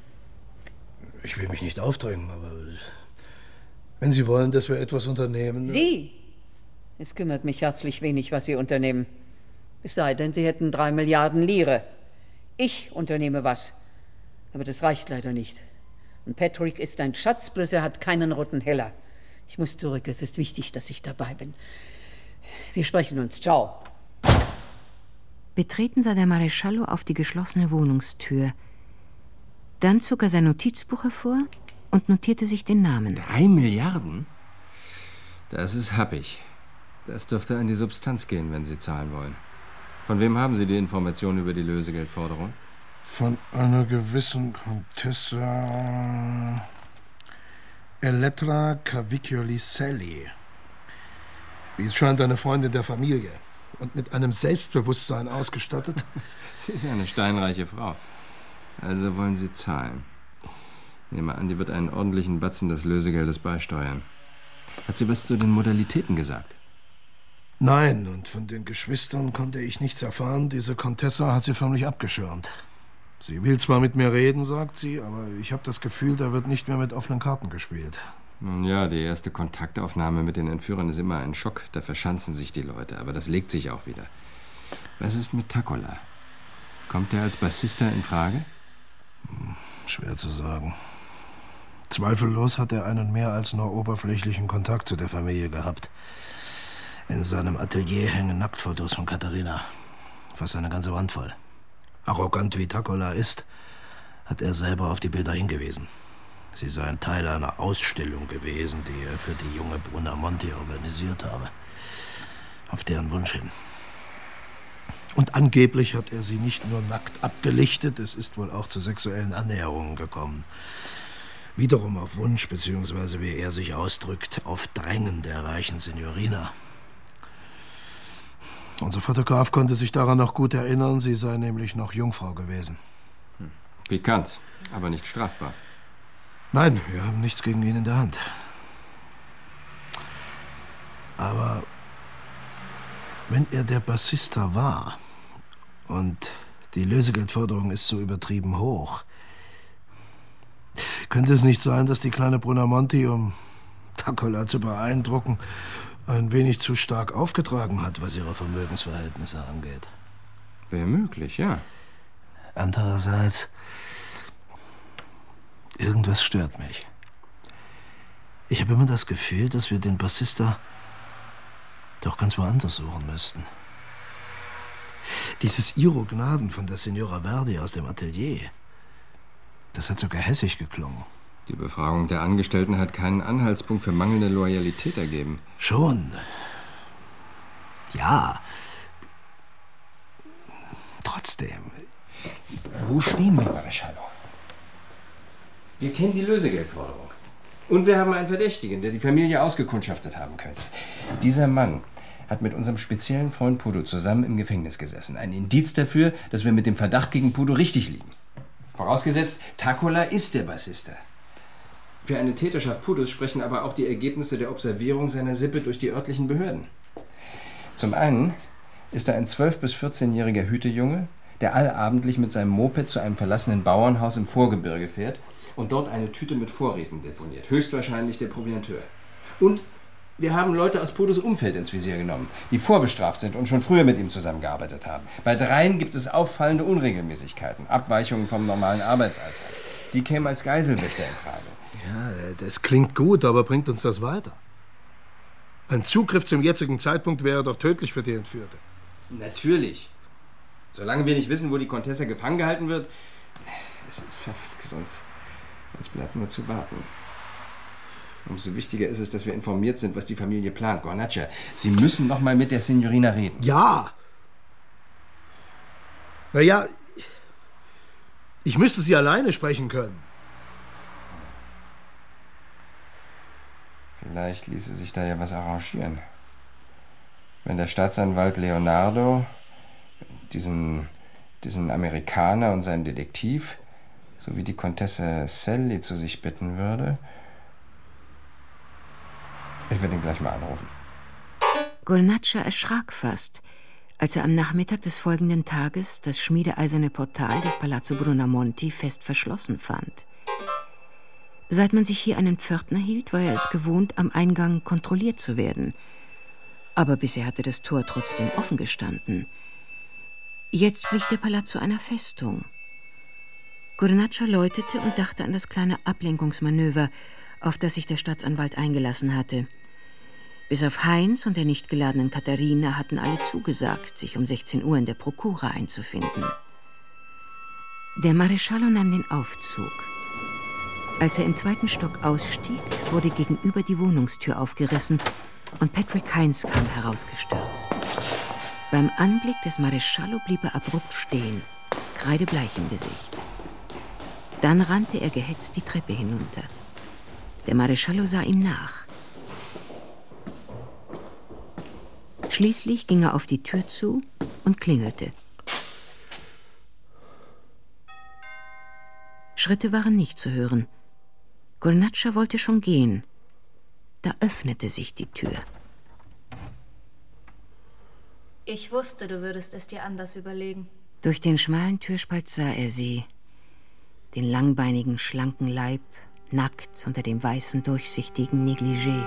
Ich will mich nicht aufdrängen, aber wenn Sie wollen, dass wir etwas unternehmen... Sie? Es kümmert mich herzlich wenig, was Sie unternehmen. Es sei denn, Sie hätten 3 Milliarden Lire. Ich unternehme was. Aber das reicht leider nicht. Und Patrick ist ein Schatz, bloß er hat keinen roten Heller. Ich muss zurück, es ist wichtig, dass ich dabei bin. Wir sprechen uns. Ciao. Betreten sah der Maresciallo auf die geschlossene Wohnungstür. Dann zog er sein Notizbuch hervor und notierte sich den Namen. 3 Milliarden? Das ist happig. Das dürfte an die Substanz gehen, wenn Sie zahlen wollen. Von wem haben Sie die Information über die Lösegeldforderung? Von einer gewissen Contessa Elettra Cavicchio-Licelli. Wie es scheint, eine Freundin der Familie. Und mit einem Selbstbewusstsein ausgestattet. Sie ist ja eine steinreiche Frau. Also wollen Sie zahlen. Nehme an, die wird einen ordentlichen Batzen des Lösegeldes beisteuern. Hat sie was zu den Modalitäten gesagt? Nein, und von den Geschwistern konnte ich nichts erfahren. Diese Contessa hat sie förmlich abgeschirmt. Sie will zwar mit mir reden, sagt sie, aber ich habe das Gefühl, da wird nicht mehr mit offenen Karten gespielt. Nun ja, die erste Kontaktaufnahme mit den Entführern ist immer ein Schock. Da verschanzen sich die Leute, aber das legt sich auch wieder. Was ist mit Takola? Kommt er als Bassista in Frage? Schwer zu sagen. Zweifellos hat er einen mehr als nur oberflächlichen Kontakt zu der Familie gehabt. In seinem Atelier hängen Nacktfotos von Katharina. Fast eine ganze Wand voll. Arrogant wie Takola ist, hat er selber auf die Bilder hingewiesen. Sie seien Teil einer Ausstellung gewesen, die er für die junge Brunamonti organisiert habe. Auf deren Wunsch hin. Und angeblich hat er sie nicht nur nackt abgelichtet, es ist wohl auch zu sexuellen Annäherungen gekommen. Wiederum auf Wunsch, beziehungsweise wie er sich ausdrückt, auf Drängen der reichen Signorina. Unser Fotograf konnte sich daran noch gut erinnern, sie sei nämlich noch Jungfrau gewesen. Pikant, aber nicht strafbar. Nein, wir haben nichts gegen ihn in der Hand. Aber wenn er der Bassista war und die Lösegeldforderung ist so übertrieben hoch, könnte es nicht sein, dass die kleine Brunamonti, um Takola zu beeindrucken, ein wenig zu stark aufgetragen hat, was ihre Vermögensverhältnisse angeht? Wäre möglich, ja. Andererseits, irgendwas stört mich. Ich habe immer das Gefühl, dass wir den Bassista doch ganz woanders suchen müssten. Dieses Iro Gnaden von der Signora Verdi aus dem Atelier, das hat sogar hässlich geklungen. Die Befragung der Angestellten hat keinen Anhaltspunkt für mangelnde Loyalität ergeben. Schon. Ja. Trotzdem. Wo stehen wir, Maresciallo? Wir kennen die Lösegeldforderung. Und wir haben einen Verdächtigen, der die Familie ausgekundschaftet haben könnte. Dieser Mann hat mit unserem speziellen Freund Pudo zusammen im Gefängnis gesessen. Ein Indiz dafür, dass wir mit dem Verdacht gegen Pudo richtig liegen. Vorausgesetzt, Takola ist der Bassista. Für eine Täterschaft Pudos sprechen aber auch die Ergebnisse der Observierung seiner Sippe durch die örtlichen Behörden. Zum einen ist er ein 12- bis 14-jähriger Hütejunge, der allabendlich mit seinem Moped zu einem verlassenen Bauernhaus im Vorgebirge fährt und dort eine Tüte mit Vorräten deponiert. Höchstwahrscheinlich der Provianteur. Und wir haben Leute aus Pudos Umfeld ins Visier genommen, die vorbestraft sind und schon früher mit ihm zusammengearbeitet haben. Bei 3 gibt es auffallende Unregelmäßigkeiten, Abweichungen vom normalen Arbeitsalltag. Die kämen als Geiselwächter in Frage. Ja, das klingt gut, aber bringt uns das weiter? Ein Zugriff zum jetzigen Zeitpunkt wäre doch tödlich für die Entführte. Natürlich. Solange wir nicht wissen, wo die Contessa gefangen gehalten wird, es ist verflixt uns. Es bleibt nur zu warten. Umso wichtiger ist es, dass wir informiert sind, was die Familie plant. Gornaccia, Sie müssen noch mal mit der Signorina reden. Ja. Naja, ich müsste sie alleine sprechen können. Vielleicht ließe sich da ja was arrangieren. Wenn der Staatsanwalt Leonardo diesen Amerikaner und seinen Detektiv sowie die Contessa Selli zu sich bitten würde. Ich werde ihn gleich mal anrufen. Gornaccia erschrak fast, als er am Nachmittag des folgenden Tages das schmiedeeiserne Portal des Palazzo Brunamonti fest verschlossen fand. Seit man sich hier einen Pförtner hielt, war er es gewohnt, am Eingang kontrolliert zu werden. Aber bisher hatte das Tor trotzdem offen gestanden. Jetzt glich der Palazzo einer Festung. Gornaccia läutete und dachte an das kleine Ablenkungsmanöver, auf das sich der Staatsanwalt eingelassen hatte. Bis auf Heinz und der nicht geladenen Katharina hatten alle zugesagt, sich um 16 Uhr in der Prokura einzufinden. Der Maresciallo nahm den Aufzug. Als er im 2. Stock ausstieg, wurde gegenüber die Wohnungstür aufgerissen und Patrick Heinz kam herausgestürzt. Beim Anblick des Maresciallo blieb er abrupt stehen, kreidebleich im Gesicht. Dann rannte er gehetzt die Treppe hinunter. Der Maresciallo sah ihm nach. Schließlich ging er auf die Tür zu und klingelte. Schritte waren nicht zu hören. Gornaccia wollte schon gehen. Da öffnete sich die Tür. Ich wusste, du würdest es dir anders überlegen. Durch den schmalen Türspalt sah er sie. Den langbeinigen, schlanken Leib, nackt unter dem weißen, durchsichtigen Negligé.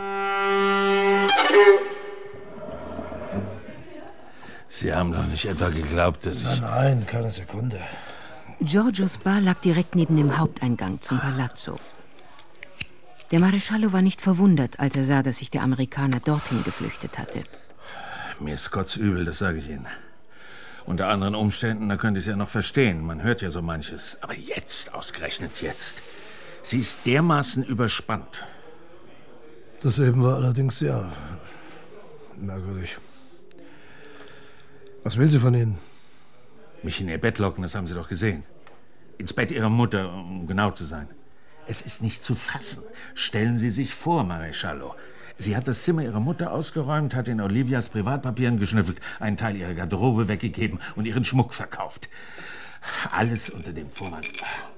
Sie haben doch nicht etwa geglaubt, dass ich... Nein, keine Sekunde. Giorgios Bar lag direkt neben dem Haupteingang zum Palazzo. Der Maresciallo war nicht verwundert, als er sah, dass sich der Amerikaner dorthin geflüchtet hatte. Mir ist kotzübel, das sage ich Ihnen. Unter anderen Umständen, da könnte ich es ja noch verstehen. Man hört ja so manches. Aber jetzt, ausgerechnet jetzt. Sie ist dermaßen überspannt. Das eben war allerdings ja merkwürdig. Was will sie von Ihnen? Mich in ihr Bett locken, das haben Sie doch gesehen. Ins Bett Ihrer Mutter, um genau zu sein. Es ist nicht zu fassen. Stellen Sie sich vor, Maresciallo. Sie hat das Zimmer ihrer Mutter ausgeräumt, hat in Olivias Privatpapieren geschnüffelt, einen Teil ihrer Garderobe weggegeben und ihren Schmuck verkauft. Alles unter dem Vorwand.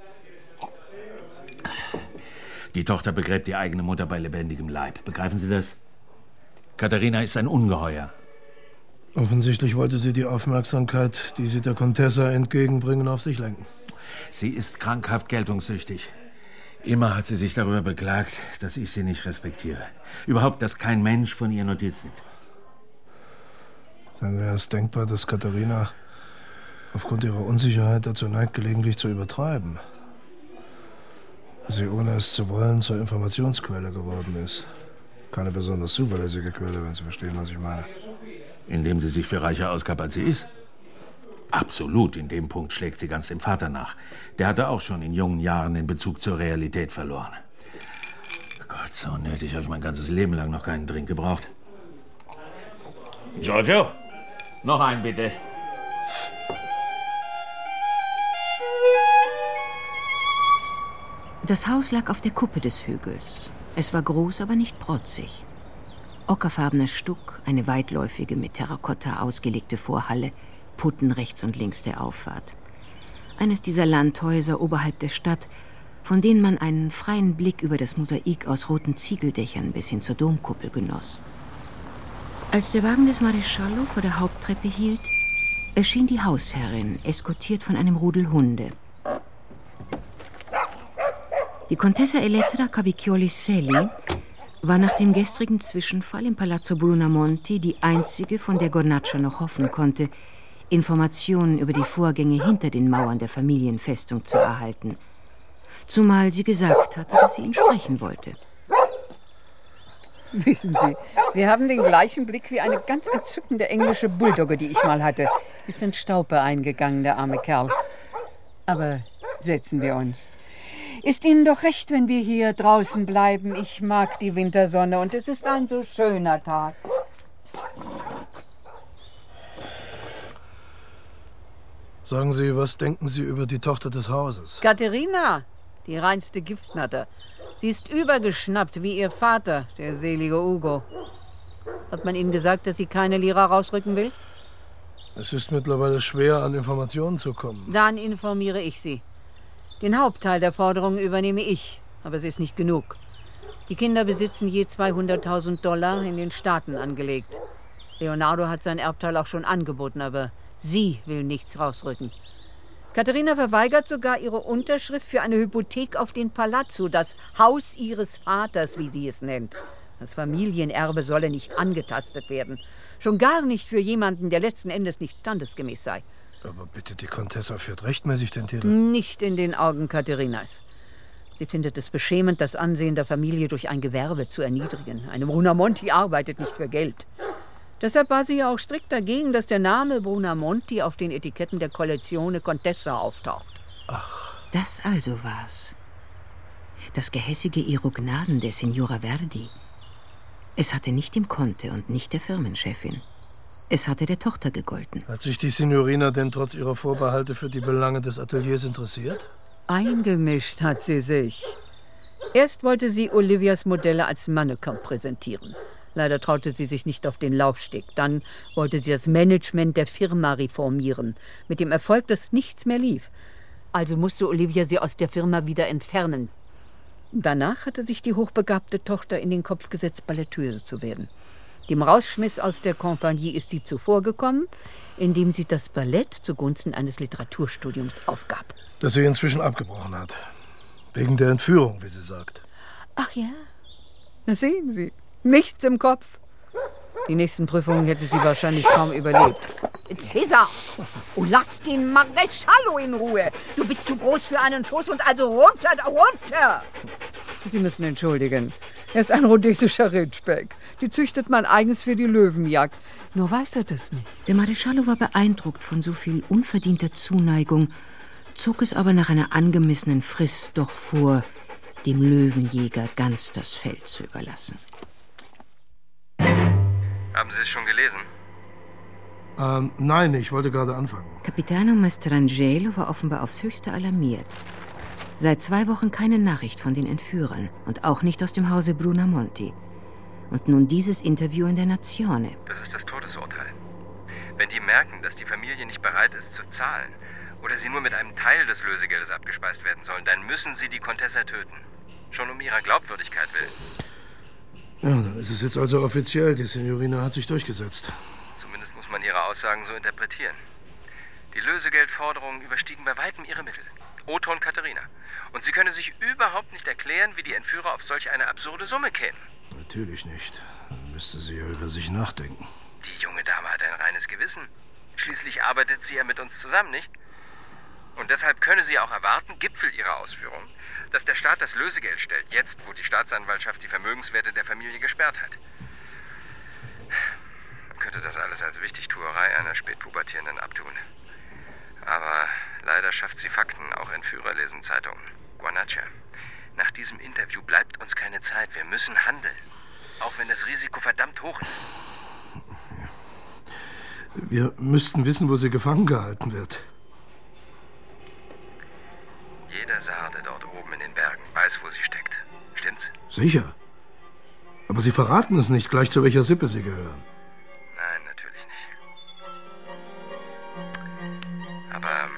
Die Tochter begräbt die eigene Mutter bei lebendigem Leib. Begreifen Sie das? Katharina ist ein Ungeheuer. Offensichtlich wollte sie die Aufmerksamkeit, die sie der Contessa entgegenbringen, auf sich lenken. Sie ist krankhaft geltungssüchtig. Immer hat sie sich darüber beklagt, dass ich sie nicht respektiere. Überhaupt, dass kein Mensch von ihr Notiz nimmt. Dann wäre es denkbar, dass Katharina aufgrund ihrer Unsicherheit dazu neigt, gelegentlich zu übertreiben. Dass sie, ohne es zu wollen, zur Informationsquelle geworden ist. Keine besonders zuverlässige Quelle, wenn Sie verstehen, was ich meine. Indem sie sich für reicher ausgab, als sie ist? Absolut, in dem Punkt schlägt sie ganz dem Vater nach. Der hatte auch schon in jungen Jahren den Bezug zur Realität verloren. Gott, so nötig habe ich mein ganzes Leben lang noch keinen Drink gebraucht. Giorgio, noch einen bitte. Das Haus lag auf der Kuppe des Hügels. Es war groß, aber nicht protzig. Ockerfarbener Stuck, eine weitläufige mit Terrakotta ausgelegte Vorhalle, Putten rechts und links der Auffahrt. Eines dieser Landhäuser oberhalb der Stadt, von denen man einen freien Blick über das Mosaik aus roten Ziegeldächern bis hin zur Domkuppel genoss. Als der Wagen des Maresciallo vor der Haupttreppe hielt, erschien die Hausherrin, eskortiert von einem Rudel Hunde. Die Contessa Elettra Cavicchioli-Selli war nach dem gestrigen Zwischenfall im Palazzo Brunamonti die einzige, von der Gornaccia noch hoffen konnte, Informationen über die Vorgänge hinter den Mauern der Familienfestung zu erhalten. Zumal sie gesagt hatte, dass sie ihn sprechen wollte. Wissen Sie, Sie haben den gleichen Blick wie eine ganz entzückende englische Bulldogge, die ich mal hatte. Ist in Staupe eingegangen, der arme Kerl. Aber setzen wir uns. Ist Ihnen doch recht, wenn wir hier draußen bleiben. Ich mag die Wintersonne und es ist ein so schöner Tag. Sagen Sie, was denken Sie über die Tochter des Hauses? Katharina, die reinste Giftnatter. Sie ist übergeschnappt wie ihr Vater, der selige Ugo. Hat man Ihnen gesagt, dass sie keine Lira rausrücken will? Es ist mittlerweile schwer, an Informationen zu kommen. Dann informiere ich Sie. Den Hauptteil der Forderungen übernehme ich, aber es ist nicht genug. Die Kinder besitzen je $200.000 in den Staaten angelegt. Leonardo hat sein Erbteil auch schon angeboten, aber sie will nichts rausrücken. Katharina verweigert sogar ihre Unterschrift für eine Hypothek auf den Palazzo, das Haus ihres Vaters, wie sie es nennt. Das Familienerbe solle nicht angetastet werden. Schon gar nicht für jemanden, der letzten Endes nicht standesgemäß sei. Aber bitte, die Contessa führt rechtmäßig den Titel. Nicht in den Augen Katharinas. Sie findet es beschämend, das Ansehen der Familie durch ein Gewerbe zu erniedrigen. Eine Brunamonti arbeitet nicht für Geld. Deshalb war sie ja auch strikt dagegen, dass der Name Brunamonti auf den Etiketten der Collezione Contessa auftaucht. Ach. Das also war's. Das gehässige Irrognaden der Signora Verdi. Es hatte nicht dem Conte und nicht der Firmenchefin. Es hatte der Tochter gegolten. Hat sich die Signorina denn trotz ihrer Vorbehalte für die Belange des Ateliers interessiert? Eingemischt hat sie sich. Erst wollte sie Olivias Modelle als Mannequin präsentieren. Leider traute sie sich nicht auf den Laufsteg. Dann wollte sie das Management der Firma reformieren. Mit dem Erfolg, dass nichts mehr lief. Also musste Olivia sie aus der Firma wieder entfernen. Danach hatte sich die hochbegabte Tochter in den Kopf gesetzt, Balletteuse zu werden. Dem Rausschmiss aus der Kompanie ist sie zuvorgekommen, indem sie das Ballett zugunsten eines Literaturstudiums aufgab. Das sie inzwischen abgebrochen hat. Wegen der Entführung, wie sie sagt. Ach ja, das sehen Sie. Nichts im Kopf. Die nächsten Prüfungen hätte sie wahrscheinlich kaum überlebt. Cäsar, oh, lass den Maresciallo in Ruhe. Du bist zu groß für einen Schoß und also runter, runter. Sie müssen entschuldigen. Er ist ein rhodesischer Ritschbeck. Die züchtet man eigens für die Löwenjagd. Nur weiß er das nicht. Der Maresciallo war beeindruckt von so viel unverdienter Zuneigung, zog es aber nach einer angemessenen Frist doch vor, dem Löwenjäger ganz das Feld zu überlassen. Haben Sie es schon gelesen? Nein, ich wollte gerade anfangen. Capitano Mastrangelo war offenbar aufs Höchste alarmiert. Seit 2 Wochen keine Nachricht von den Entführern und auch nicht aus dem Hause Brunamonti. Und nun dieses Interview in der Nazione. Das ist das Todesurteil. Wenn die merken, dass die Familie nicht bereit ist zu zahlen oder sie nur mit einem Teil des Lösegeldes abgespeist werden sollen, dann müssen sie die Contessa töten. Schon um ihrer Glaubwürdigkeit willen. Ja, dann ist es jetzt also offiziell. Die Signorina hat sich durchgesetzt. Zumindest muss man ihre Aussagen so interpretieren. Die Lösegeldforderungen überstiegen bei weitem ihre Mittel. Otto und Katharina. Und sie könne sich überhaupt nicht erklären, wie die Entführer auf solch eine absurde Summe kämen. Natürlich nicht. Dann müsste sie ja über sich nachdenken. Die junge Dame hat ein reines Gewissen. Schließlich arbeitet sie ja mit uns zusammen, nicht? Und deshalb könne sie auch erwarten, Gipfel ihrer Ausführungen, dass der Staat das Lösegeld stellt, jetzt, wo die Staatsanwaltschaft die Vermögenswerte der Familie gesperrt hat. Man könnte das alles als Wichtigtuerei einer Spätpubertierenden abtun. Aber leider schafft sie Fakten, auch Entführer lesen Zeitungen. Guanaccia, nach diesem Interview bleibt uns keine Zeit. Wir müssen handeln, auch wenn das Risiko verdammt hoch ist. Wir müssten wissen, wo sie gefangen gehalten wird. Jeder Sarde dort oben in den Bergen weiß, wo sie steckt. Stimmt's? Sicher. Aber Sie verraten es nicht, gleich zu welcher Sippe sie gehören. Nein, natürlich nicht. Aber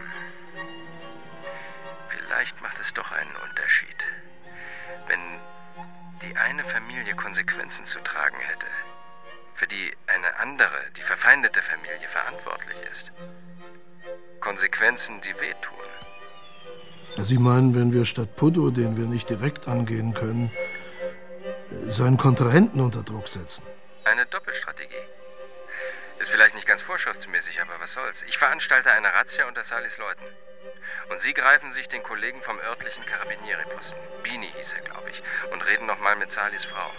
vielleicht macht es doch einen Unterschied, wenn die eine Familie Konsequenzen zu tragen hätte, für die eine andere, die verfeindete Familie verantwortlich ist. Konsequenzen, die wehtun. Sie meinen, wenn wir statt Puddo, den wir nicht direkt angehen können, seinen Kontrahenten unter Druck setzen? Eine Doppelstrategie. Ist vielleicht nicht ganz vorschriftsmäßig, aber was soll's. Ich veranstalte eine Razzia unter Salis Leuten. Und Sie greifen sich den Kollegen vom örtlichen Carabinieri-Posten, Bini hieß er, glaube ich, und reden nochmal mit Salis Frau.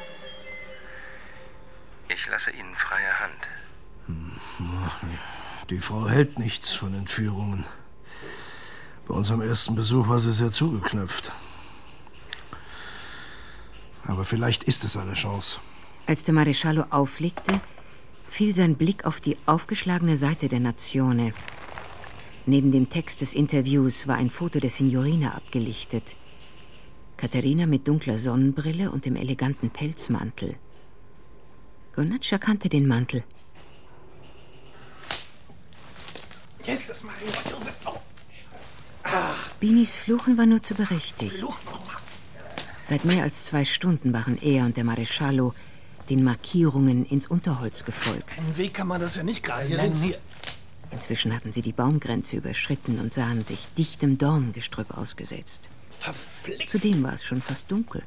Ich lasse Ihnen freie Hand. Die Frau hält nichts von Entführungen. Bei unserem ersten Besuch war sie sehr zugeknüpft. Aber vielleicht ist es eine Chance. Als der Maresciallo auflegte, fiel sein Blick auf die aufgeschlagene Seite der Nazione. Neben dem Text des Interviews war ein Foto der Signorina abgelichtet. Caterina mit dunkler Sonnenbrille und dem eleganten Pelzmantel. Gonaccia kannte den Mantel. Jesus, Maria, Josef. Oh, Binis Fluchen war nur zu berechtigt. Seit mehr als 2 Stunden waren er und der Maresciallo den Markierungen ins Unterholz gefolgt. Einen Weg kann man das ja nicht gerade nennen. Inzwischen hatten sie die Baumgrenze überschritten und sahen sich dichtem Dorngestrüpp ausgesetzt. Verflixt. Zudem war es schon fast dunkel.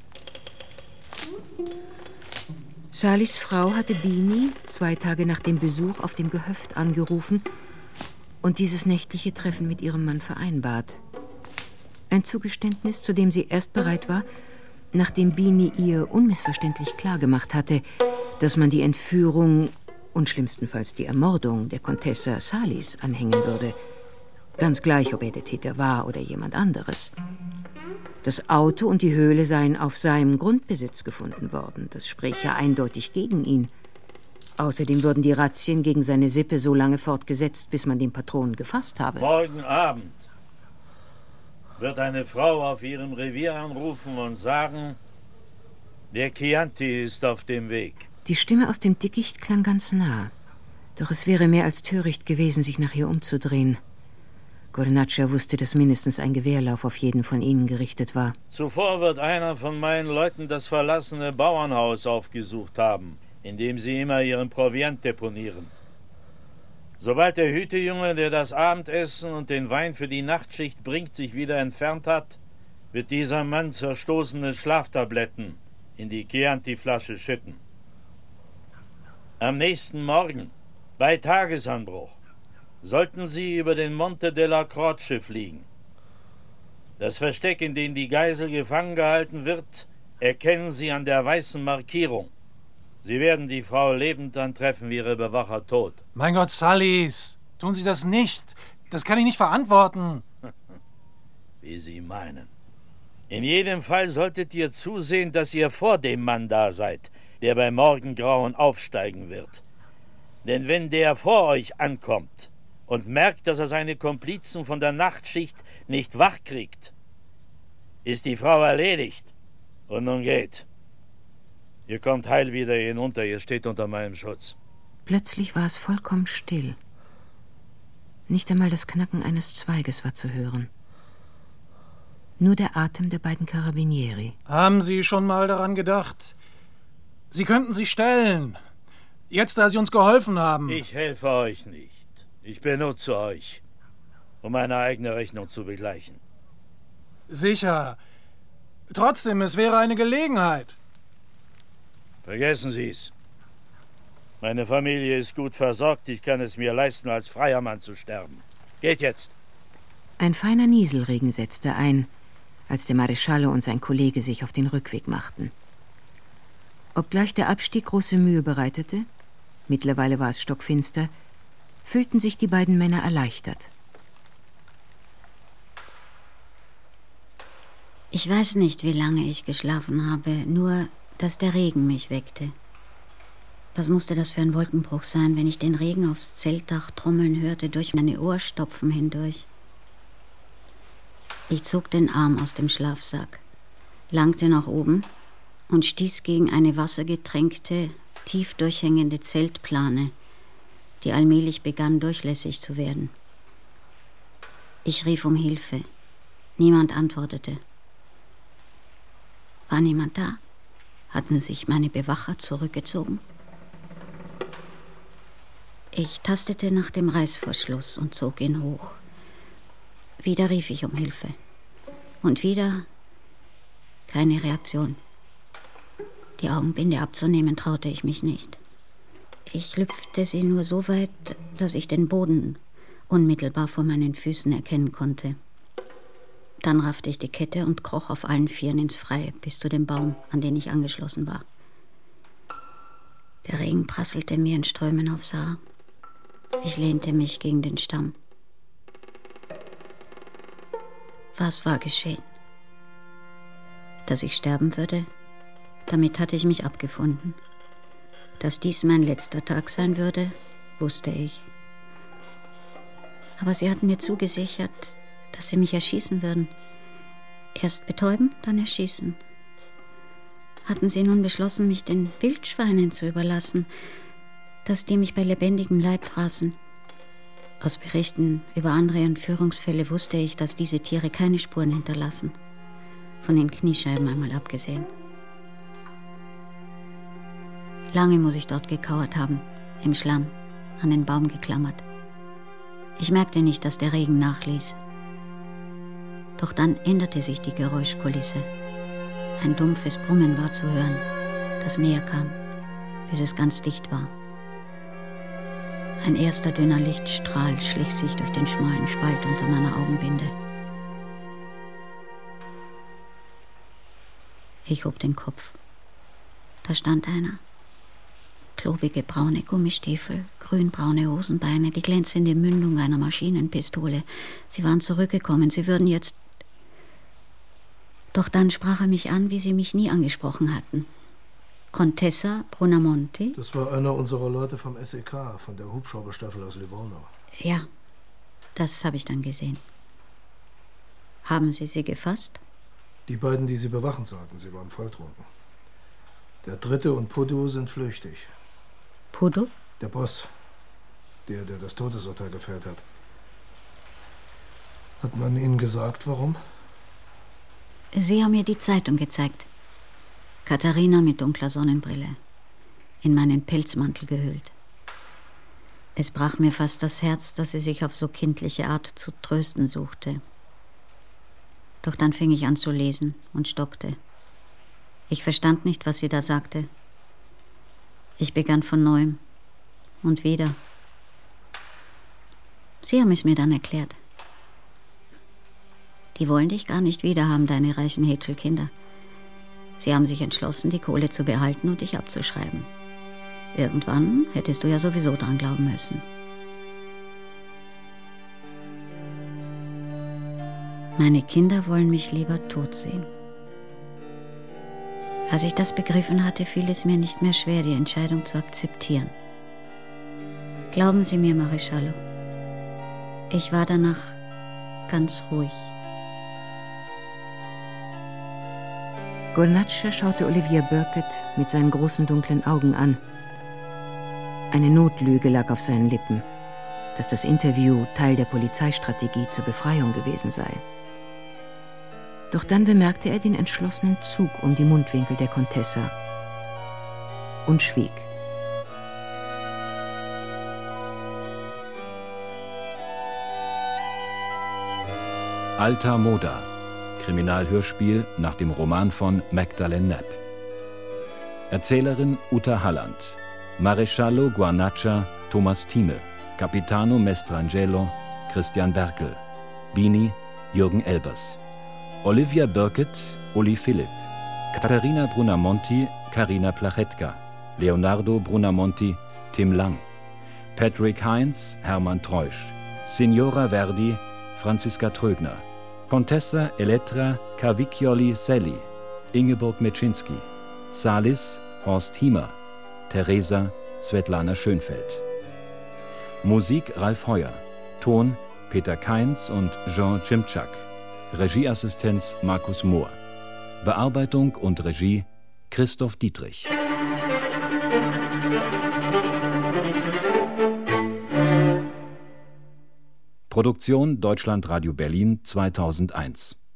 Salis Frau hatte Bini 2 Tage nach dem Besuch auf dem Gehöft angerufen und dieses nächtliche Treffen mit ihrem Mann vereinbart. Ein Zugeständnis, zu dem sie erst bereit war, nachdem Bini ihr unmissverständlich klargemacht hatte, dass man die Entführung und schlimmstenfalls die Ermordung der Contessa Salis anhängen würde. Ganz gleich, ob er der Täter war oder jemand anderes. Das Auto und die Höhle seien auf seinem Grundbesitz gefunden worden. Das spräche eindeutig gegen ihn. Außerdem würden die Razzien gegen seine Sippe so lange fortgesetzt, bis man den Patron gefasst habe. Morgen Abend wird eine Frau auf ihrem Revier anrufen und sagen, der Chianti ist auf dem Weg. Die Stimme aus dem Dickicht klang ganz nah. Doch es wäre mehr als töricht gewesen, sich nach ihr umzudrehen. Gonaccia wusste, dass mindestens ein Gewehrlauf auf jeden von ihnen gerichtet war. Zuvor wird einer von meinen Leuten das verlassene Bauernhaus aufgesucht haben, in dem sie immer ihren Proviant deponieren. Sobald der Hütejunge, der das Abendessen und den Wein für die Nachtschicht bringt, sich wieder entfernt hat, wird dieser Mann zerstoßene Schlaftabletten in die Chianti-Flasche schütten. Am nächsten Morgen, bei Tagesanbruch, sollten Sie über den Monte della Croce fliegen. Das Versteck, in dem die Geisel gefangen gehalten wird, erkennen Sie an der weißen Markierung. Sie werden die Frau lebend antreffen, wie ihre Bewacher tot. Mein Gott, Salis, tun Sie das nicht. Das kann ich nicht verantworten. Wie Sie meinen. In jedem Fall solltet ihr zusehen, dass ihr vor dem Mann da seid, der bei Morgengrauen aufsteigen wird. Denn wenn der vor euch ankommt und merkt, dass er seine Komplizen von der Nachtschicht nicht wach kriegt, ist die Frau erledigt. Und nun geht. Ihr kommt heil wieder hinunter, ihr steht unter meinem Schutz. Plötzlich war es vollkommen still. Nicht einmal das Knacken eines Zweiges war zu hören. Nur der Atem der beiden Carabinieri. Haben Sie schon mal daran gedacht? Sie könnten sich stellen. Jetzt, da Sie uns geholfen haben. Ich helfe euch nicht. Ich benutze euch, um meine eigene Rechnung zu begleichen. Sicher. Trotzdem, es wäre eine Gelegenheit. Vergessen Sie es. Meine Familie ist gut versorgt. Ich kann es mir leisten, als freier Mann zu sterben. Geht jetzt. Ein feiner Nieselregen setzte ein, als der Maresciallo und sein Kollege sich auf den Rückweg machten. Obgleich der Abstieg große Mühe bereitete, mittlerweile war es stockfinster, fühlten sich die beiden Männer erleichtert. Ich weiß nicht, wie lange ich geschlafen habe, nur, dass der Regen mich weckte. Was musste das für ein Wolkenbruch sein, wenn ich den Regen aufs Zeltdach trommeln hörte, durch meine Ohrstopfen hindurch? Ich zog den Arm aus dem Schlafsack, langte nach oben und stieß gegen eine wassergetränkte, tief durchhängende Zeltplane, die allmählich begann, durchlässig zu werden. Ich rief um Hilfe. Niemand antwortete. War niemand da? Hatten sich meine Bewacher zurückgezogen? Ich tastete nach dem Reißverschluss und zog ihn hoch. Wieder rief ich um Hilfe. Und wieder keine Reaktion. Die Augenbinde abzunehmen traute ich mich nicht. Ich lüpfte sie nur so weit, dass ich den Boden unmittelbar vor meinen Füßen erkennen konnte. Dann raffte ich die Kette und kroch auf allen Vieren ins Freie bis zu dem Baum, an den ich angeschlossen war. Der Regen prasselte mir in Strömen aufs Haar. Ich lehnte mich gegen den Stamm. Was war geschehen? Dass ich sterben würde, damit hatte ich mich abgefunden. Dass dies mein letzter Tag sein würde, wusste ich. Aber sie hatten mir zugesichert, dass sie mich erschießen würden. Erst betäuben, dann erschießen. Hatten sie nun beschlossen, mich den Wildschweinen zu überlassen, dass die mich bei lebendigem Leib fraßen. Aus Berichten über andere Entführungsfälle wusste ich, dass diese Tiere keine Spuren hinterlassen. Von den Kniescheiben einmal abgesehen. Lange muss ich dort gekauert haben, im Schlamm, an den Baum geklammert. Ich merkte nicht, dass der Regen nachließ. Doch dann änderte sich die Geräuschkulisse. Ein dumpfes Brummen war zu hören, das näher kam, bis es ganz dicht war. Ein erster dünner Lichtstrahl schlich sich durch den schmalen Spalt unter meiner Augenbinde. Ich hob den Kopf. Da stand einer. Klobige braune Gummistiefel, grünbraune Hosenbeine, die glänzende Mündung einer Maschinenpistole. Sie waren zurückgekommen, sie würden jetzt... Doch dann sprach er mich an, wie sie mich nie angesprochen hatten. Contessa Brunamonti? Das war einer unserer Leute vom SEK, von der Hubschrauberstaffel aus Livorno. Ja, das habe ich dann gesehen. Haben Sie sie gefasst? Die beiden, die sie bewachen sollten, sie waren volltrunken. Der dritte und Pudu sind flüchtig. Pudu? Der Boss, der das Todesurteil gefällt hat. Hat man Ihnen gesagt, warum? Sie haben mir die Zeitung gezeigt. Katharina mit dunkler Sonnenbrille, in meinen Pelzmantel gehüllt. Es brach mir fast das Herz, dass sie sich auf so kindliche Art zu trösten suchte. Doch dann fing ich an zu lesen und stockte. Ich verstand nicht, was sie da sagte. Ich begann von neuem und wieder. Sie haben es mir dann erklärt. Die wollen dich gar nicht wiederhaben, deine reichen Hätschelkinder. Sie haben sich entschlossen, die Kohle zu behalten und dich abzuschreiben. Irgendwann hättest du ja sowieso dran glauben müssen. Meine Kinder wollen mich lieber tot sehen. Als ich das begriffen hatte, fiel es mir nicht mehr schwer, die Entscheidung zu akzeptieren. Glauben Sie mir, Maresciallo, ich war danach ganz ruhig. Gornaccia schaute Olivia Burkett mit seinen großen dunklen Augen an. Eine Notlüge lag auf seinen Lippen, dass das Interview Teil der Polizeistrategie zur Befreiung gewesen sei. Doch dann bemerkte er den entschlossenen Zug um die Mundwinkel der Contessa und schwieg. Alta Moda, Kriminalhörspiel nach dem Roman von Magdalene Knapp. Erzählerin Uta Halland, Maresciallo Guarnaccia Thomas Thieme, Capitano Mestrangelo Christian Berkel, Bini Jürgen Elbers, Olivia Burkett Uli Philipp, Katharina Brunamonti Carina Plachetka, Leonardo Brunamonti Tim Lang, Patrick Heinz Hermann Treusch, Signora Verdi Franziska Trögner, Contessa Elettra Cavicchioli Selli, Ingeborg Meczynski, Salis Horst Hiemer, Theresa Svetlana Schönfeld. Musik Ralf Heuer, Ton Peter Kainz und Jean Cimczak, Regieassistenz Markus Mohr, Bearbeitung und Regie Christoph Dietrich. Produktion Deutschlandradio Berlin 2001.